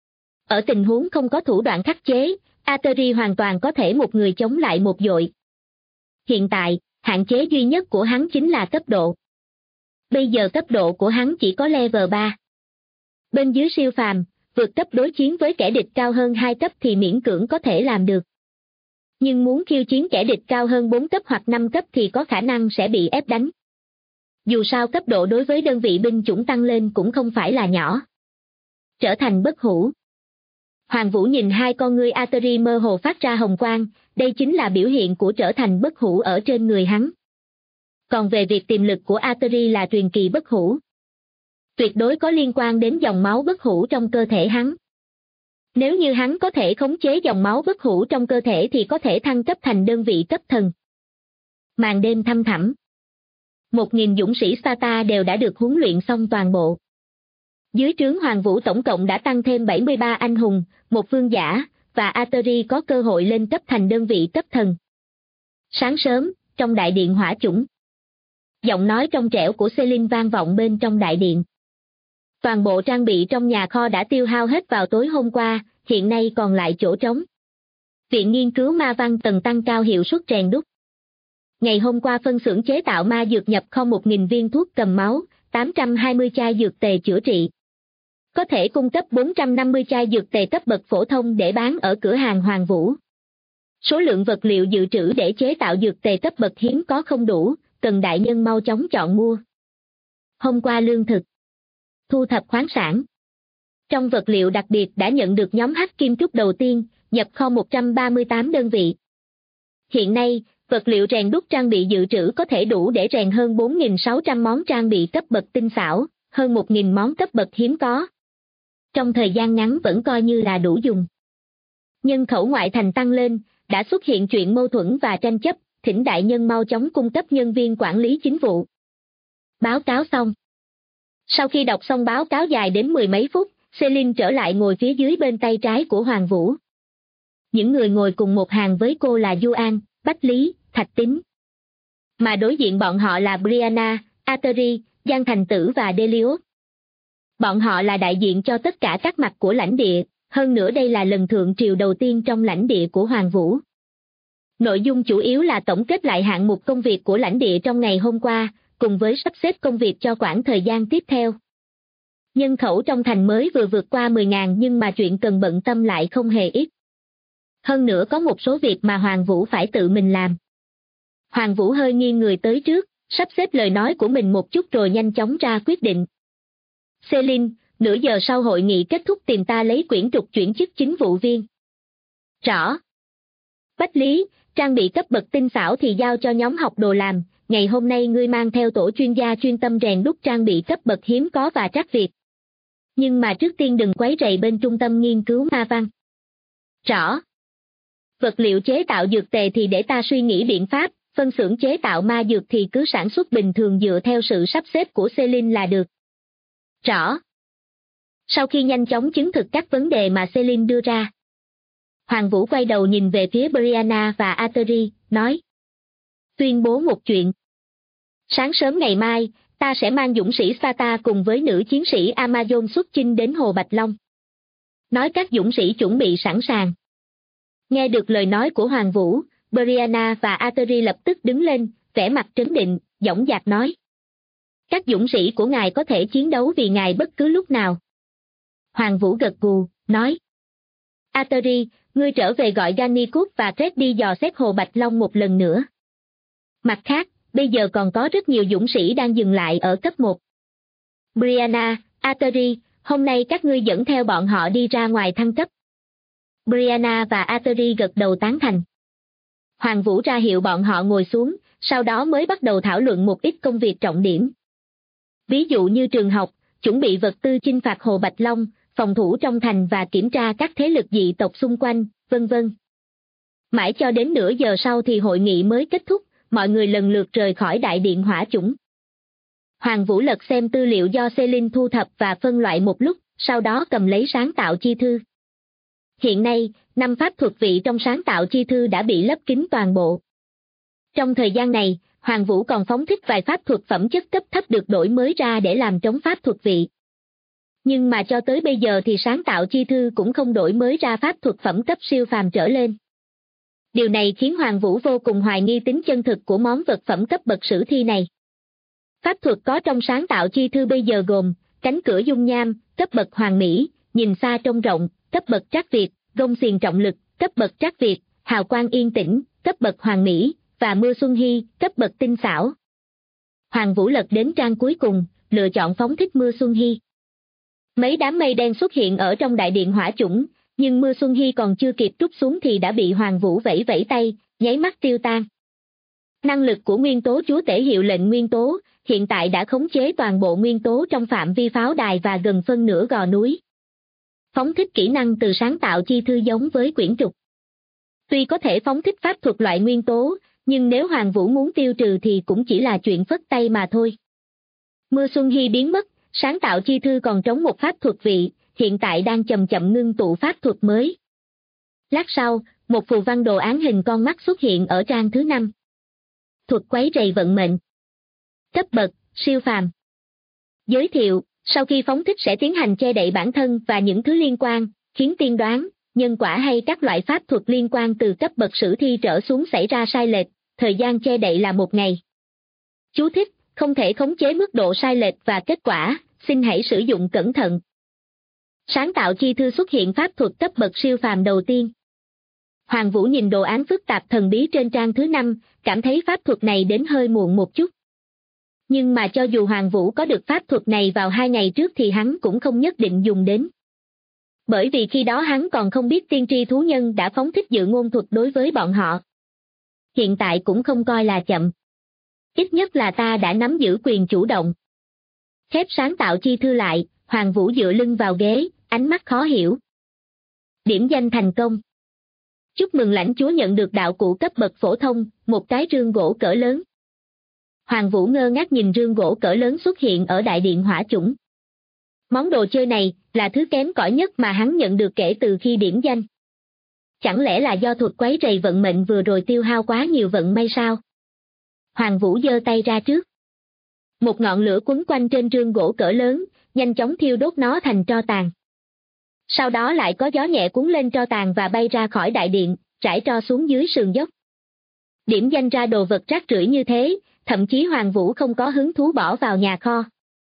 Ở tình huống không có thủ đoạn khắc chế, Ateri hoàn toàn có thể một người chống lại một dội. Hiện tại, hạn chế duy nhất của hắn chính là cấp độ. Bây giờ cấp độ của hắn chỉ có level 3. Bên dưới siêu phàm, vượt cấp đối chiến với kẻ địch cao hơn 2 cấp thì miễn cưỡng có thể làm được. Nhưng muốn khiêu chiến kẻ địch cao hơn 4 cấp hoặc 5 cấp thì có khả năng sẽ bị ép đánh. Dù sao cấp độ đối với đơn vị binh chủng tăng lên cũng không phải là nhỏ. Trở thành bất hủ. Hoàng Vũ nhìn hai con ngươi Ateri mơ hồ phát ra hồng quang, đây chính là biểu hiện của trở thành bất hủ ở trên người hắn. Còn về việc tiềm lực của Ateri là truyền kỳ bất hủ. Tuyệt đối có liên quan đến dòng máu bất hủ trong cơ thể hắn. Nếu như hắn có thể khống chế dòng máu bất hủ trong cơ thể thì có thể thăng cấp thành đơn vị cấp thần. Màn đêm thăm thẳm. 1000 dũng sĩ Sparta đều đã được huấn luyện xong toàn bộ. Dưới trướng Hoàng Vũ tổng cộng đã tăng thêm 73 anh hùng, một vương giả, và Ateri có cơ hội lên cấp thành đơn vị cấp thần. Sáng sớm, trong đại điện hỏa chủng, giọng nói trong trẻo của Celine vang vọng bên trong đại điện. Toàn bộ trang bị trong nhà kho đã tiêu hao hết vào tối hôm qua, hiện nay còn lại chỗ trống. Viện nghiên cứu ma văn cần tăng cao hiệu suất rèn đúc. Ngày hôm qua phân xưởng chế tạo ma dược nhập kho 1.000 viên thuốc cầm máu, 820 chai dược tề chữa trị. Có thể cung cấp 450 chai dược tề cấp bậc phổ thông để bán ở cửa hàng Hoàng Vũ. Số lượng vật liệu dự trữ để chế tạo dược tề cấp bậc hiếm có không đủ, cần đại nhân mau chóng chọn mua. Hôm qua lương thực, thu thập khoáng sản. Trong vật liệu đặc biệt đã nhận được nhóm hắc kim trúc đầu tiên, nhập kho 138 đơn vị. Hiện nay, vật liệu rèn đúc trang bị dự trữ có thể đủ để rèn hơn 4.600 món trang bị cấp bậc tinh xảo, hơn 1.000 món cấp bậc hiếm có. Trong thời gian ngắn vẫn coi như là đủ dùng. Nhân khẩu ngoại thành tăng lên, đã xuất hiện chuyện mâu thuẫn và tranh chấp, thỉnh đại nhân mau chóng cung cấp nhân viên quản lý chính vụ. Báo cáo xong. Sau khi đọc xong báo cáo dài đến 10 mấy phút, Celine trở lại ngồi phía dưới bên tay trái của Hoàng Vũ. Những người ngồi cùng một hàng với cô là Yuan, Bách Lý, Thạch Tín. Mà đối diện bọn họ là Brianna, Ateri, Giang Thành Tử và Delius. Bọn họ là đại diện cho tất cả các mặt của lãnh địa, hơn nữa đây là lần thượng triều đầu tiên trong lãnh địa của Hoàng Vũ. Nội dung chủ yếu là tổng kết lại hạng mục công việc của lãnh địa trong ngày hôm qua, cùng với sắp xếp công việc cho quãng thời gian tiếp theo. Nhân khẩu trong thành mới vừa vượt qua 10.000 nhưng mà chuyện cần bận tâm lại không hề ít. Hơn nữa có một số việc mà Hoàng Vũ phải tự mình làm. Hoàng Vũ hơi nghiêng người tới trước, sắp xếp lời nói của mình một chút rồi nhanh chóng ra quyết định. Celine, nửa giờ sau hội nghị kết thúc tìm ta lấy quyển trục chuyển chức chính vụ viên. Rõ. Bách Lý, trang bị cấp bậc tinh xảo thì giao cho nhóm học đồ làm, ngày hôm nay ngươi mang theo tổ chuyên gia chuyên tâm rèn đúc trang bị cấp bậc hiếm có và trắc việt. Nhưng mà trước tiên đừng quấy rầy bên trung tâm nghiên cứu ma văn. Rõ. Vật liệu chế tạo dược tề thì để ta suy nghĩ biện pháp, phân xưởng chế tạo ma dược thì cứ sản xuất bình thường dựa theo sự sắp xếp của Celine là được. Rõ. Sau khi nhanh chóng chứng thực các vấn đề mà Celine đưa ra, Hoàng Vũ quay đầu nhìn về phía Brianna và Ateri, nói. Tuyên bố một chuyện. Sáng sớm ngày mai, ta sẽ mang dũng sĩ Sparta cùng với nữ chiến sĩ Amazon xuất chinh đến Hồ Bạch Long. Nói các dũng sĩ chuẩn bị sẵn sàng. Nghe được lời nói của Hoàng Vũ, Brianna và Ateri lập tức đứng lên, vẻ mặt trấn định, dõng dạc nói. Các dũng sĩ của ngài có thể chiến đấu vì ngài bất cứ lúc nào. Hoàng Vũ gật gù, nói. Ateri, ngươi trở về gọi Gannikut và Fred đi dò xét Hồ Bạch Long một lần nữa. Mặt khác, bây giờ còn có rất nhiều dũng sĩ đang dừng lại ở cấp 1. Brianna, Ateri, hôm nay các ngươi dẫn theo bọn họ đi ra ngoài thăng cấp. Brianna và Ateri gật đầu tán thành. Hoàng Vũ ra hiệu bọn họ ngồi xuống, sau đó mới bắt đầu thảo luận một ít công việc trọng điểm. Ví dụ như trường học, chuẩn bị vật tư chinh phạt Hồ Bạch Long, phòng thủ trong thành và kiểm tra các thế lực dị tộc xung quanh, vân vân. Mãi cho đến nửa giờ sau thì hội nghị mới kết thúc, mọi người lần lượt rời khỏi đại điện hỏa chủng. Hoàng Vũ lật xem tư liệu do Celine thu thập và phân loại một lúc, sau đó cầm lấy sáng tạo chi thư. Hiện nay, 5 pháp thuật vị trong sáng tạo chi thư đã bị lấp kín toàn bộ. Trong thời gian này, Hoàng Vũ còn phóng thích vài pháp thuật phẩm chất cấp thấp được đổi mới ra để làm trống pháp thuật vị. Nhưng mà cho tới bây giờ thì sáng tạo chi thư cũng không đổi mới ra pháp thuật phẩm cấp siêu phàm trở lên. Điều này khiến Hoàng Vũ vô cùng hoài nghi tính chân thực của món vật phẩm cấp bậc sử thi này. Pháp thuật có trong sáng tạo chi thư bây giờ gồm cánh cửa dung nham, cấp bậc hoàn mỹ, nhìn xa trông rộng, cấp bậc trắc việt, gông xiềng trọng lực, cấp bậc trắc việt, hào quang yên tĩnh, cấp bậc hoàn mỹ, và mưa xuân hy, cấp bậc tinh xảo. Hoàng Vũ lật đến trang cuối cùng, lựa chọn phóng thích mưa xuân hy. Mấy đám mây đen xuất hiện ở trong đại điện hỏa chủng, nhưng mưa xuân hy còn chưa kịp trút xuống thì đã bị Hoàng Vũ vẫy vẫy tay, nháy mắt tiêu tan. Năng lực của nguyên tố chúa tể hiệu lệnh nguyên tố, hiện tại đã khống chế toàn bộ nguyên tố trong phạm vi pháo đài và gần phân nửa gò núi. Phóng thích kỹ năng từ sáng tạo chi thư giống với quyển trục. Tuy có thể phóng thích pháp thuật loại nguyên tố, nhưng nếu Hoàng Vũ muốn tiêu trừ thì cũng chỉ là chuyện phất tay mà thôi. Mưa xuân hy biến mất, sáng tạo chi thư còn trống một pháp thuật vị, hiện tại đang chậm chậm ngưng tụ pháp thuật mới. Lát sau, một phù văn đồ án hình con mắt xuất hiện ở trang thứ 5. Thuật quấy rầy vận mệnh. Cấp bậc, siêu phàm. Giới thiệu, sau khi phóng thích sẽ tiến hành che đậy bản thân và những thứ liên quan, khiến tiên đoán, nhân quả hay các loại pháp thuật liên quan từ cấp bậc sử thi trở xuống xảy ra sai lệch, thời gian che đậy là 1 ngày. Chú thích, không thể khống chế mức độ sai lệch và kết quả, xin hãy sử dụng cẩn thận. Sáng tạo chi thư xuất hiện pháp thuật cấp bậc siêu phàm đầu tiên. Hoàng Vũ nhìn đồ án phức tạp thần bí trên trang thứ 5, cảm thấy pháp thuật này đến hơi muộn một chút. Nhưng mà cho dù Hoàng Vũ có được pháp thuật này vào 2 ngày trước thì hắn cũng không nhất định dùng đến. Bởi vì khi đó hắn còn không biết tiên tri thú nhân đã phóng thích dự ngôn thuật đối với bọn họ. Hiện tại cũng không coi là chậm. Ít nhất là ta đã nắm giữ quyền chủ động. Khép sáng tạo chi thư lại, Hoàng Vũ dựa lưng vào ghế, ánh mắt khó hiểu. Điểm danh thành công. Chúc mừng lãnh chúa nhận được đạo cụ cấp bậc phổ thông, một cái rương gỗ cỡ lớn. Hoàng Vũ ngơ ngác nhìn rương gỗ cỡ lớn xuất hiện ở đại điện hỏa chủng. Món đồ chơi này là thứ kém cỏi nhất mà hắn nhận được kể từ khi điểm danh. Chẳng lẽ là do thuật quấy rầy vận mệnh vừa rồi tiêu hao quá nhiều vận may sao? Hoàng Vũ giơ tay ra trước. Một ngọn lửa quấn quanh trên rương gỗ cỡ lớn, nhanh chóng thiêu đốt nó thành tro tàn. Sau đó lại có gió nhẹ cuốn lên tro tàn và bay ra khỏi đại điện, rải tro xuống dưới sườn dốc. Điểm danh ra đồ vật rác rưởi như thế, thậm chí Hoàng Vũ không có hứng thú bỏ vào nhà kho.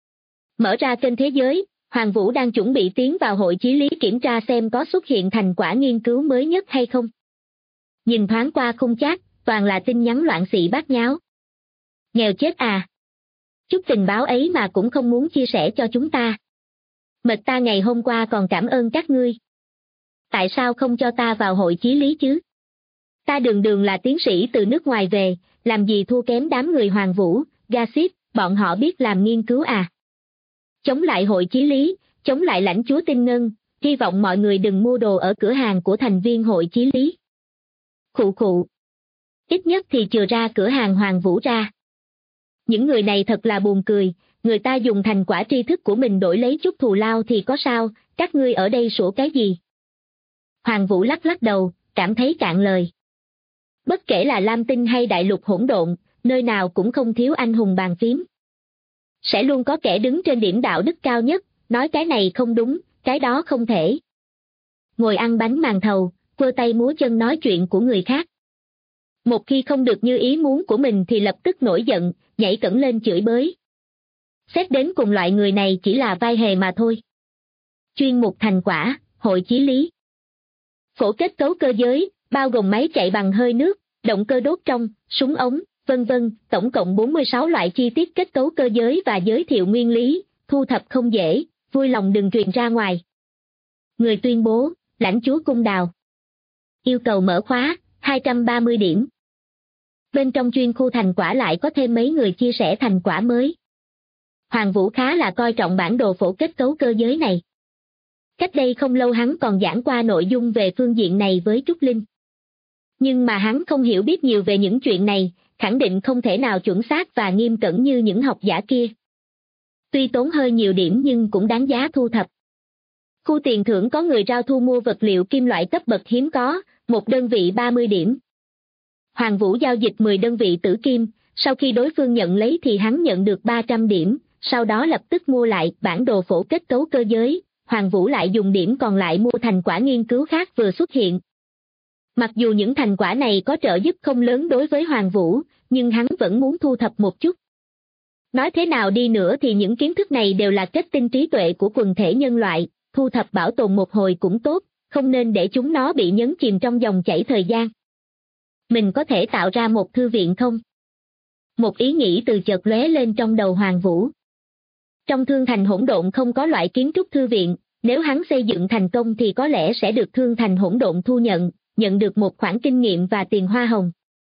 Mở ra kênh thế giới, Hoàng Vũ đang chuẩn bị tiến vào hội chí lý kiểm tra xem có xuất hiện thành quả nghiên cứu mới nhất hay không. Nhìn thoáng qua khung chat, toàn là tin nhắn loạn xị bát nháo. Nghèo chết à! Chút tình báo ấy mà cũng không muốn chia sẻ cho chúng ta. Mệt ta ngày hôm qua còn cảm ơn các ngươi. Tại sao không cho ta vào hội chí lý chứ? Ta đường là tiến sĩ từ nước ngoài về, làm gì thua kém đám người Hoàng Vũ, Gossip, bọn họ biết làm nghiên cứu à? Chống lại hội chí lý, chống lại lãnh chúa Tinh Ngân, hy vọng mọi người đừng mua đồ ở cửa hàng của thành viên hội chí lý. Khụ khụ. Ít nhất thì chừa ra cửa hàng Hoàng Vũ ra. Những người này thật là buồn cười, người ta dùng thành quả tri thức của mình đổi lấy chút thù lao thì có sao, các ngươi ở đây sủa cái gì? Hoàng Vũ lắc lắc đầu, cảm thấy cạn lời. Bất kể là Lam Tinh hay Đại Lục hỗn độn, nơi nào cũng không thiếu anh hùng bàn phím. Sẽ luôn có kẻ đứng trên điểm đạo đức cao nhất, nói cái này không đúng, cái đó không thể. Ngồi ăn bánh màn thầu, quơ tay múa chân nói chuyện của người khác. Một khi không được như ý muốn của mình thì lập tức nổi giận, nhảy cẫng lên chửi bới. Xét đến cùng loại người này chỉ là vai hề mà thôi. Chuyên mục thành quả, hội chí lý. Phổ kết cấu cơ giới, bao gồm máy chạy bằng hơi nước, động cơ đốt trong, súng ống, vân vân, tổng cộng 46 loại chi tiết kết cấu cơ giới và giới thiệu nguyên lý, thu thập không dễ, vui lòng đừng truyền ra ngoài. Người tuyên bố, lãnh chúa Cung Đào. Yêu cầu mở khóa, 230 điểm. Bên trong chuyên khu thành quả lại có thêm mấy người chia sẻ thành quả mới. Hoàng Vũ khá là coi trọng bản đồ phổ kết cấu cơ giới này. Cách đây không lâu hắn còn giảng qua nội dung về phương diện này với Trúc Linh. Nhưng mà hắn không hiểu biết nhiều về những chuyện này, khẳng định không thể nào chuẩn xác và nghiêm cẩn như những học giả kia. Tuy tốn hơi nhiều điểm nhưng cũng đáng giá thu thập. Khu tiền thưởng có người rao thu mua vật liệu kim loại cấp bậc hiếm có, một đơn vị 30 điểm. Hoàng Vũ giao dịch 10 đơn vị tử kim, sau khi đối phương nhận lấy thì hắn nhận được 300 điểm, sau đó lập tức mua lại bản đồ phổ kết cấu cơ giới, Hoàng Vũ lại dùng điểm còn lại mua thành quả nghiên cứu khác vừa xuất hiện. Mặc dù những thành quả này có trợ giúp không lớn đối với Hoàng Vũ, nhưng hắn vẫn muốn thu thập một chút. Nói thế nào đi nữa thì những kiến thức này đều là kết tinh trí tuệ của quần thể nhân loại, thu thập bảo tồn một hồi cũng tốt, không nên để chúng nó bị nhấn chìm trong dòng chảy thời gian. Mình có thể tạo ra một thư viện không? Một ý nghĩ từ chợt lóe lên trong đầu Hoàng Vũ. Trong Thương Thành Hỗn Độn không có loại kiến trúc thư viện, nếu hắn xây dựng thành công thì có lẽ sẽ được Thương Thành Hỗn Độn thu nhận được một khoản kinh nghiệm và tiền hoa hồng.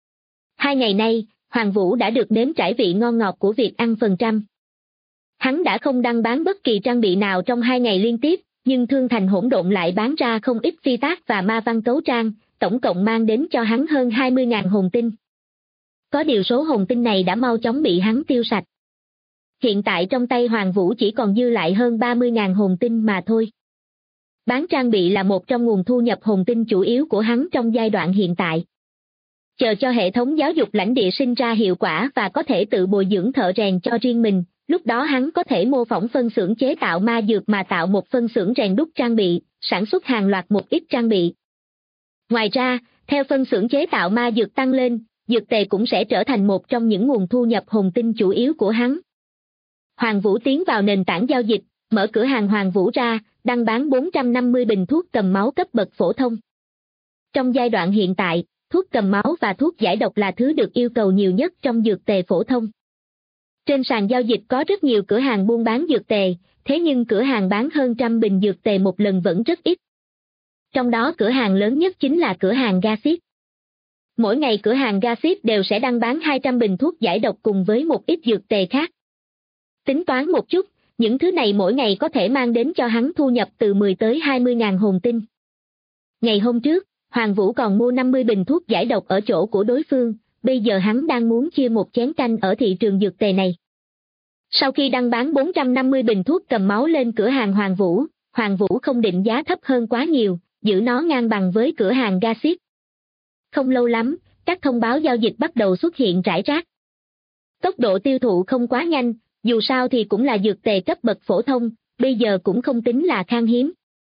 2 ngày nay, Hoàng Vũ đã được nếm trải vị ngon ngọt của việc ăn phần trăm. Hắn đã không đăng bán bất kỳ trang bị nào trong 2 ngày liên tiếp, nhưng Thương Thành Hỗn Độn lại bán ra không ít phi tác và ma văn cấu trang, tổng cộng mang đến cho hắn hơn 20.000 hồn tinh. Có điều số hồn tinh này đã mau chóng bị hắn tiêu sạch. Hiện tại trong tay Hoàng Vũ chỉ còn dư lại hơn 30.000 hồn tinh mà thôi. Bán trang bị là một trong nguồn thu nhập hồn tinh chủ yếu của hắn trong giai đoạn hiện tại. Chờ cho hệ thống giáo dục lãnh địa sinh ra hiệu quả và có thể tự bồi dưỡng thợ rèn cho riêng mình, lúc đó hắn có thể mô phỏng phân xưởng chế tạo ma dược mà tạo một phân xưởng rèn đúc trang bị, sản xuất hàng loạt một ít trang bị. Ngoài ra, theo phân xưởng chế tạo ma dược tăng lên, dược tề cũng sẽ trở thành một trong những nguồn thu nhập hồn tinh chủ yếu của hắn. Hoàng Vũ tiến vào nền tảng giao dịch, mở cửa hàng Hoàng Vũ ra, đăng bán 450 bình thuốc cầm máu cấp bậc phổ thông. Trong giai đoạn hiện tại, thuốc cầm máu và thuốc giải độc là thứ được yêu cầu nhiều nhất trong dược tề phổ thông. Trên sàn giao dịch có rất nhiều cửa hàng buôn bán dược tề, thế nhưng cửa hàng bán hơn 100 bình dược tề một lần vẫn rất ít. Trong đó cửa hàng lớn nhất chính là cửa hàng Gasit. Mỗi ngày cửa hàng Gasit đều sẽ đăng bán 200 bình thuốc giải độc cùng với một ít dược tề khác. Tính toán một chút, những thứ này mỗi ngày có thể mang đến cho hắn thu nhập từ 10 tới 20.000 hồn tinh. Ngày hôm trước, Hoàng Vũ còn mua 50 bình thuốc giải độc ở chỗ của đối phương, bây giờ hắn đang muốn chia một chén canh ở thị trường dược tề này. Sau khi đăng bán 450 bình thuốc cầm máu lên cửa hàng Hoàng Vũ không định giá thấp hơn quá nhiều, giữ nó ngang bằng với cửa hàng Gasit. Không lâu lắm, các thông báo giao dịch bắt đầu xuất hiện rải rác. Tốc độ tiêu thụ không quá nhanh, dù sao thì cũng là dược tề cấp bậc phổ thông, bây giờ cũng không tính là khan hiếm.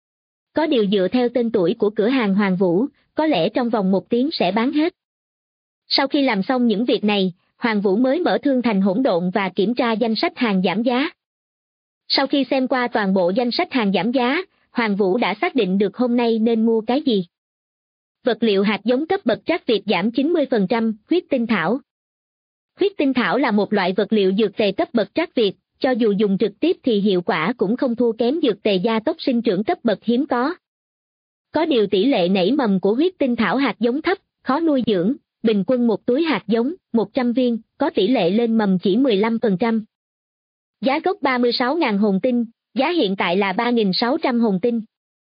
Có điều dựa theo tên tuổi của cửa hàng Hoàng Vũ, có lẽ trong vòng 1 tiếng sẽ bán hết. Sau khi làm xong những việc này, Hoàng Vũ mới mở thương thành hỗn độn và kiểm tra danh sách hàng giảm giá. Sau khi xem qua toàn bộ danh sách hàng giảm giá, Hoàng Vũ đã xác định được hôm nay nên mua cái gì. Vật liệu hạt giống cấp bậc trắc Việt giảm 90%, huyết tinh thảo. Huyết tinh thảo là một loại vật liệu dược tề cấp bậc trắc Việt, cho dù dùng trực tiếp thì hiệu quả cũng không thua kém dược tề gia tốc sinh trưởng cấp bậc hiếm có. Có điều tỷ lệ nảy mầm của huyết tinh thảo hạt giống thấp, khó nuôi dưỡng, bình quân một túi hạt giống, 100 viên, có tỷ lệ lên mầm chỉ 15%. Giá gốc 36.000 hồn tinh, giá hiện tại là 3.600 hồn tinh.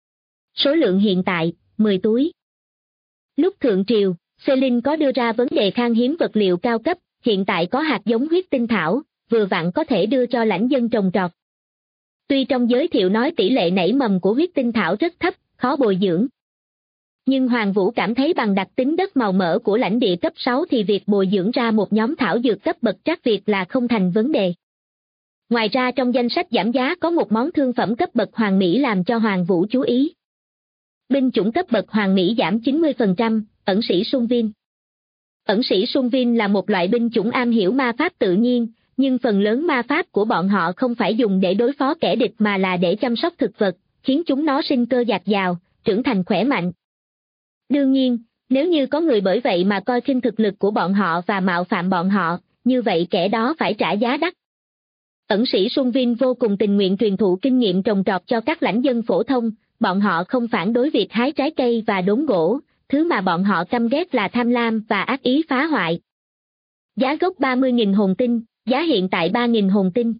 Số lượng hiện tại, 10 túi. Lúc thượng triều, Celine có đưa ra vấn đề khan hiếm vật liệu cao cấp, hiện tại có hạt giống huyết tinh thảo, vừa vặn có thể đưa cho lãnh dân trồng trọt. Tuy trong giới thiệu nói tỷ lệ nảy mầm của huyết tinh thảo rất thấp, khó bồi dưỡng. Nhưng Hoàng Vũ cảm thấy bằng đặc tính đất màu mỡ của lãnh địa cấp 6 thì việc bồi dưỡng ra một nhóm thảo dược cấp bậc trắc Việt là không thành vấn đề. Ngoài ra trong danh sách giảm giá có một món thương phẩm cấp bậc hoàng mỹ làm cho Hoàng Vũ chú ý. Binh chủng cấp bậc hoàng mỹ giảm 90%, ẩn sĩ Sung Viên. Ẩn sĩ Sung Viên là một loại binh chủng am hiểu ma pháp tự nhiên, nhưng phần lớn ma pháp của bọn họ không phải dùng để đối phó kẻ địch mà là để chăm sóc thực vật, khiến chúng nó sinh cơ dạt dào, trưởng thành khỏe mạnh. Đương nhiên, nếu như có người bởi vậy mà coi khinh thực lực của bọn họ và mạo phạm bọn họ, như vậy kẻ đó phải trả giá đắt. Ẩn sĩ Sung Viên vô cùng tình nguyện truyền thụ kinh nghiệm trồng trọt cho các lãnh dân phổ thông, bọn họ không phản đối việc hái trái cây và đốn gỗ, thứ mà bọn họ căm ghét là tham lam và ác ý phá hoại. Giá gốc 30.000 hồn tinh, giá hiện tại 3.000 hồn tinh.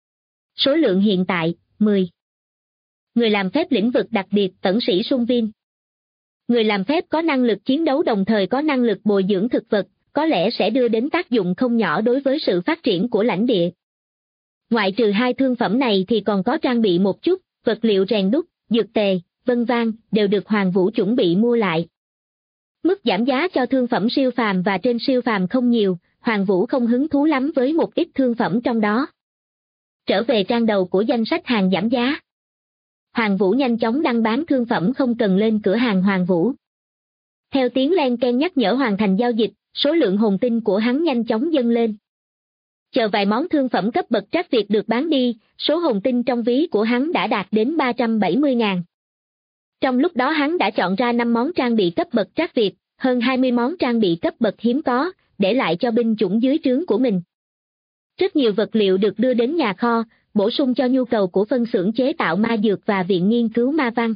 Số lượng hiện tại, 10. Người làm phép lĩnh vực đặc biệt ẩn sĩ Sung Viên. Người làm phép có năng lực chiến đấu đồng thời có năng lực bồi dưỡng thực vật, có lẽ sẽ đưa đến tác dụng không nhỏ đối với sự phát triển của lãnh địa. Ngoại trừ hai thương phẩm này thì còn có trang bị một chút, vật liệu rèn đúc, dược tề, vân vân, đều được Hoàng Vũ chuẩn bị mua lại. Mức giảm giá cho thương phẩm siêu phàm và trên siêu phàm không nhiều, Hoàng Vũ không hứng thú lắm với một ít thương phẩm trong đó. Trở về trang đầu của danh sách hàng giảm giá. Hoàng Vũ nhanh chóng đăng bán thương phẩm không cần lên cửa hàng Hoàng Vũ. Theo tiếng len ken nhắc nhở hoàn thành giao dịch, số lượng hồn tinh của hắn nhanh chóng dâng lên. Chờ vài món thương phẩm cấp bậc trắc Việt được bán đi, số hồn tinh trong ví của hắn đã đạt đến 370.000. Trong lúc đó hắn đã chọn ra 5 món trang bị cấp bậc trắc Việt, hơn 20 món trang bị cấp bậc hiếm có, để lại cho binh chủng dưới trướng của mình. Rất nhiều vật liệu được đưa đến nhà kho, bổ sung cho nhu cầu của phân xưởng chế tạo ma dược và viện nghiên cứu ma văn.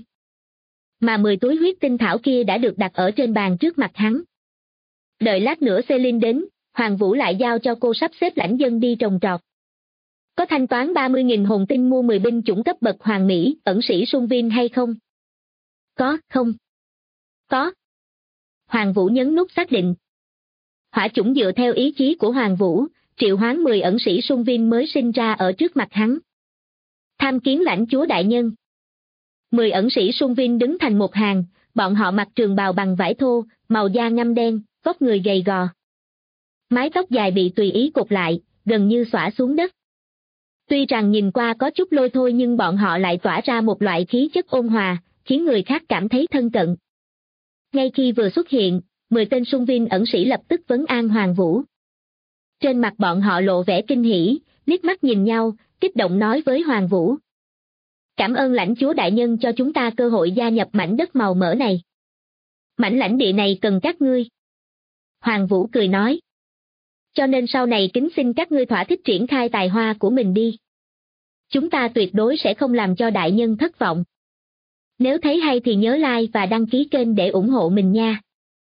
Mà 10 túi huyết tinh thảo kia đã được đặt ở trên bàn trước mặt hắn. Đợi lát nữa Celine đến, Hoàng Vũ lại giao cho cô sắp xếp lãnh dân đi trồng trọt. Có thanh toán 30.000 hồn tinh mua 10 binh chủng cấp bậc hoàng mỹ, ẩn sĩ Sung Viên hay không? Có, không? Có. Hoàng Vũ nhấn nút xác định. Hỏa chủng dựa theo ý chí của Hoàng Vũ, triệu hoán 10 ẩn sĩ Sung Vin mới sinh ra ở trước mặt hắn. Tham kiến lãnh chúa đại nhân. 10 ẩn sĩ Sung Vin đứng thành một hàng, bọn họ mặc trường bào bằng vải thô, màu da ngăm đen, vóc người gầy gò. Mái tóc dài bị tùy ý cột lại, gần như xõa xuống đất. Tuy rằng nhìn qua có chút lôi thôi nhưng bọn họ lại tỏa ra một loại khí chất ôn hòa, khiến người khác cảm thấy thân cận. Ngay khi vừa xuất hiện, 10 tên Sung Vin ẩn sĩ lập tức vấn an Hoàng Vũ. Trên mặt bọn họ lộ vẻ kinh hỉ, liếc mắt nhìn nhau, kích động nói với Hoàng Vũ. Cảm ơn lãnh chúa đại nhân cho chúng ta cơ hội gia nhập mảnh đất màu mỡ này. Mảnh lãnh địa này cần các ngươi. Hoàng Vũ cười nói. Cho nên sau này kính xin các ngươi thỏa thích triển khai tài hoa của mình đi. Chúng ta tuyệt đối sẽ không làm cho đại nhân thất vọng. Nếu thấy hay thì nhớ like và đăng ký kênh để ủng hộ mình nha.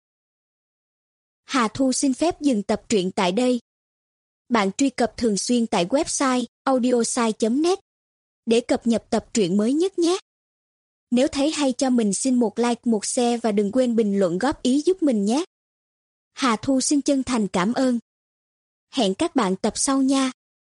Hà Thu xin phép dừng tập truyện tại đây. Bạn truy cập thường xuyên tại website audiosai.net để cập nhật tập truyện mới nhất nhé. Nếu thấy hay cho mình xin một like, một share và đừng quên bình luận góp ý giúp mình nhé. Hà Thu xin chân thành cảm ơn. Hẹn các bạn tập sau nha.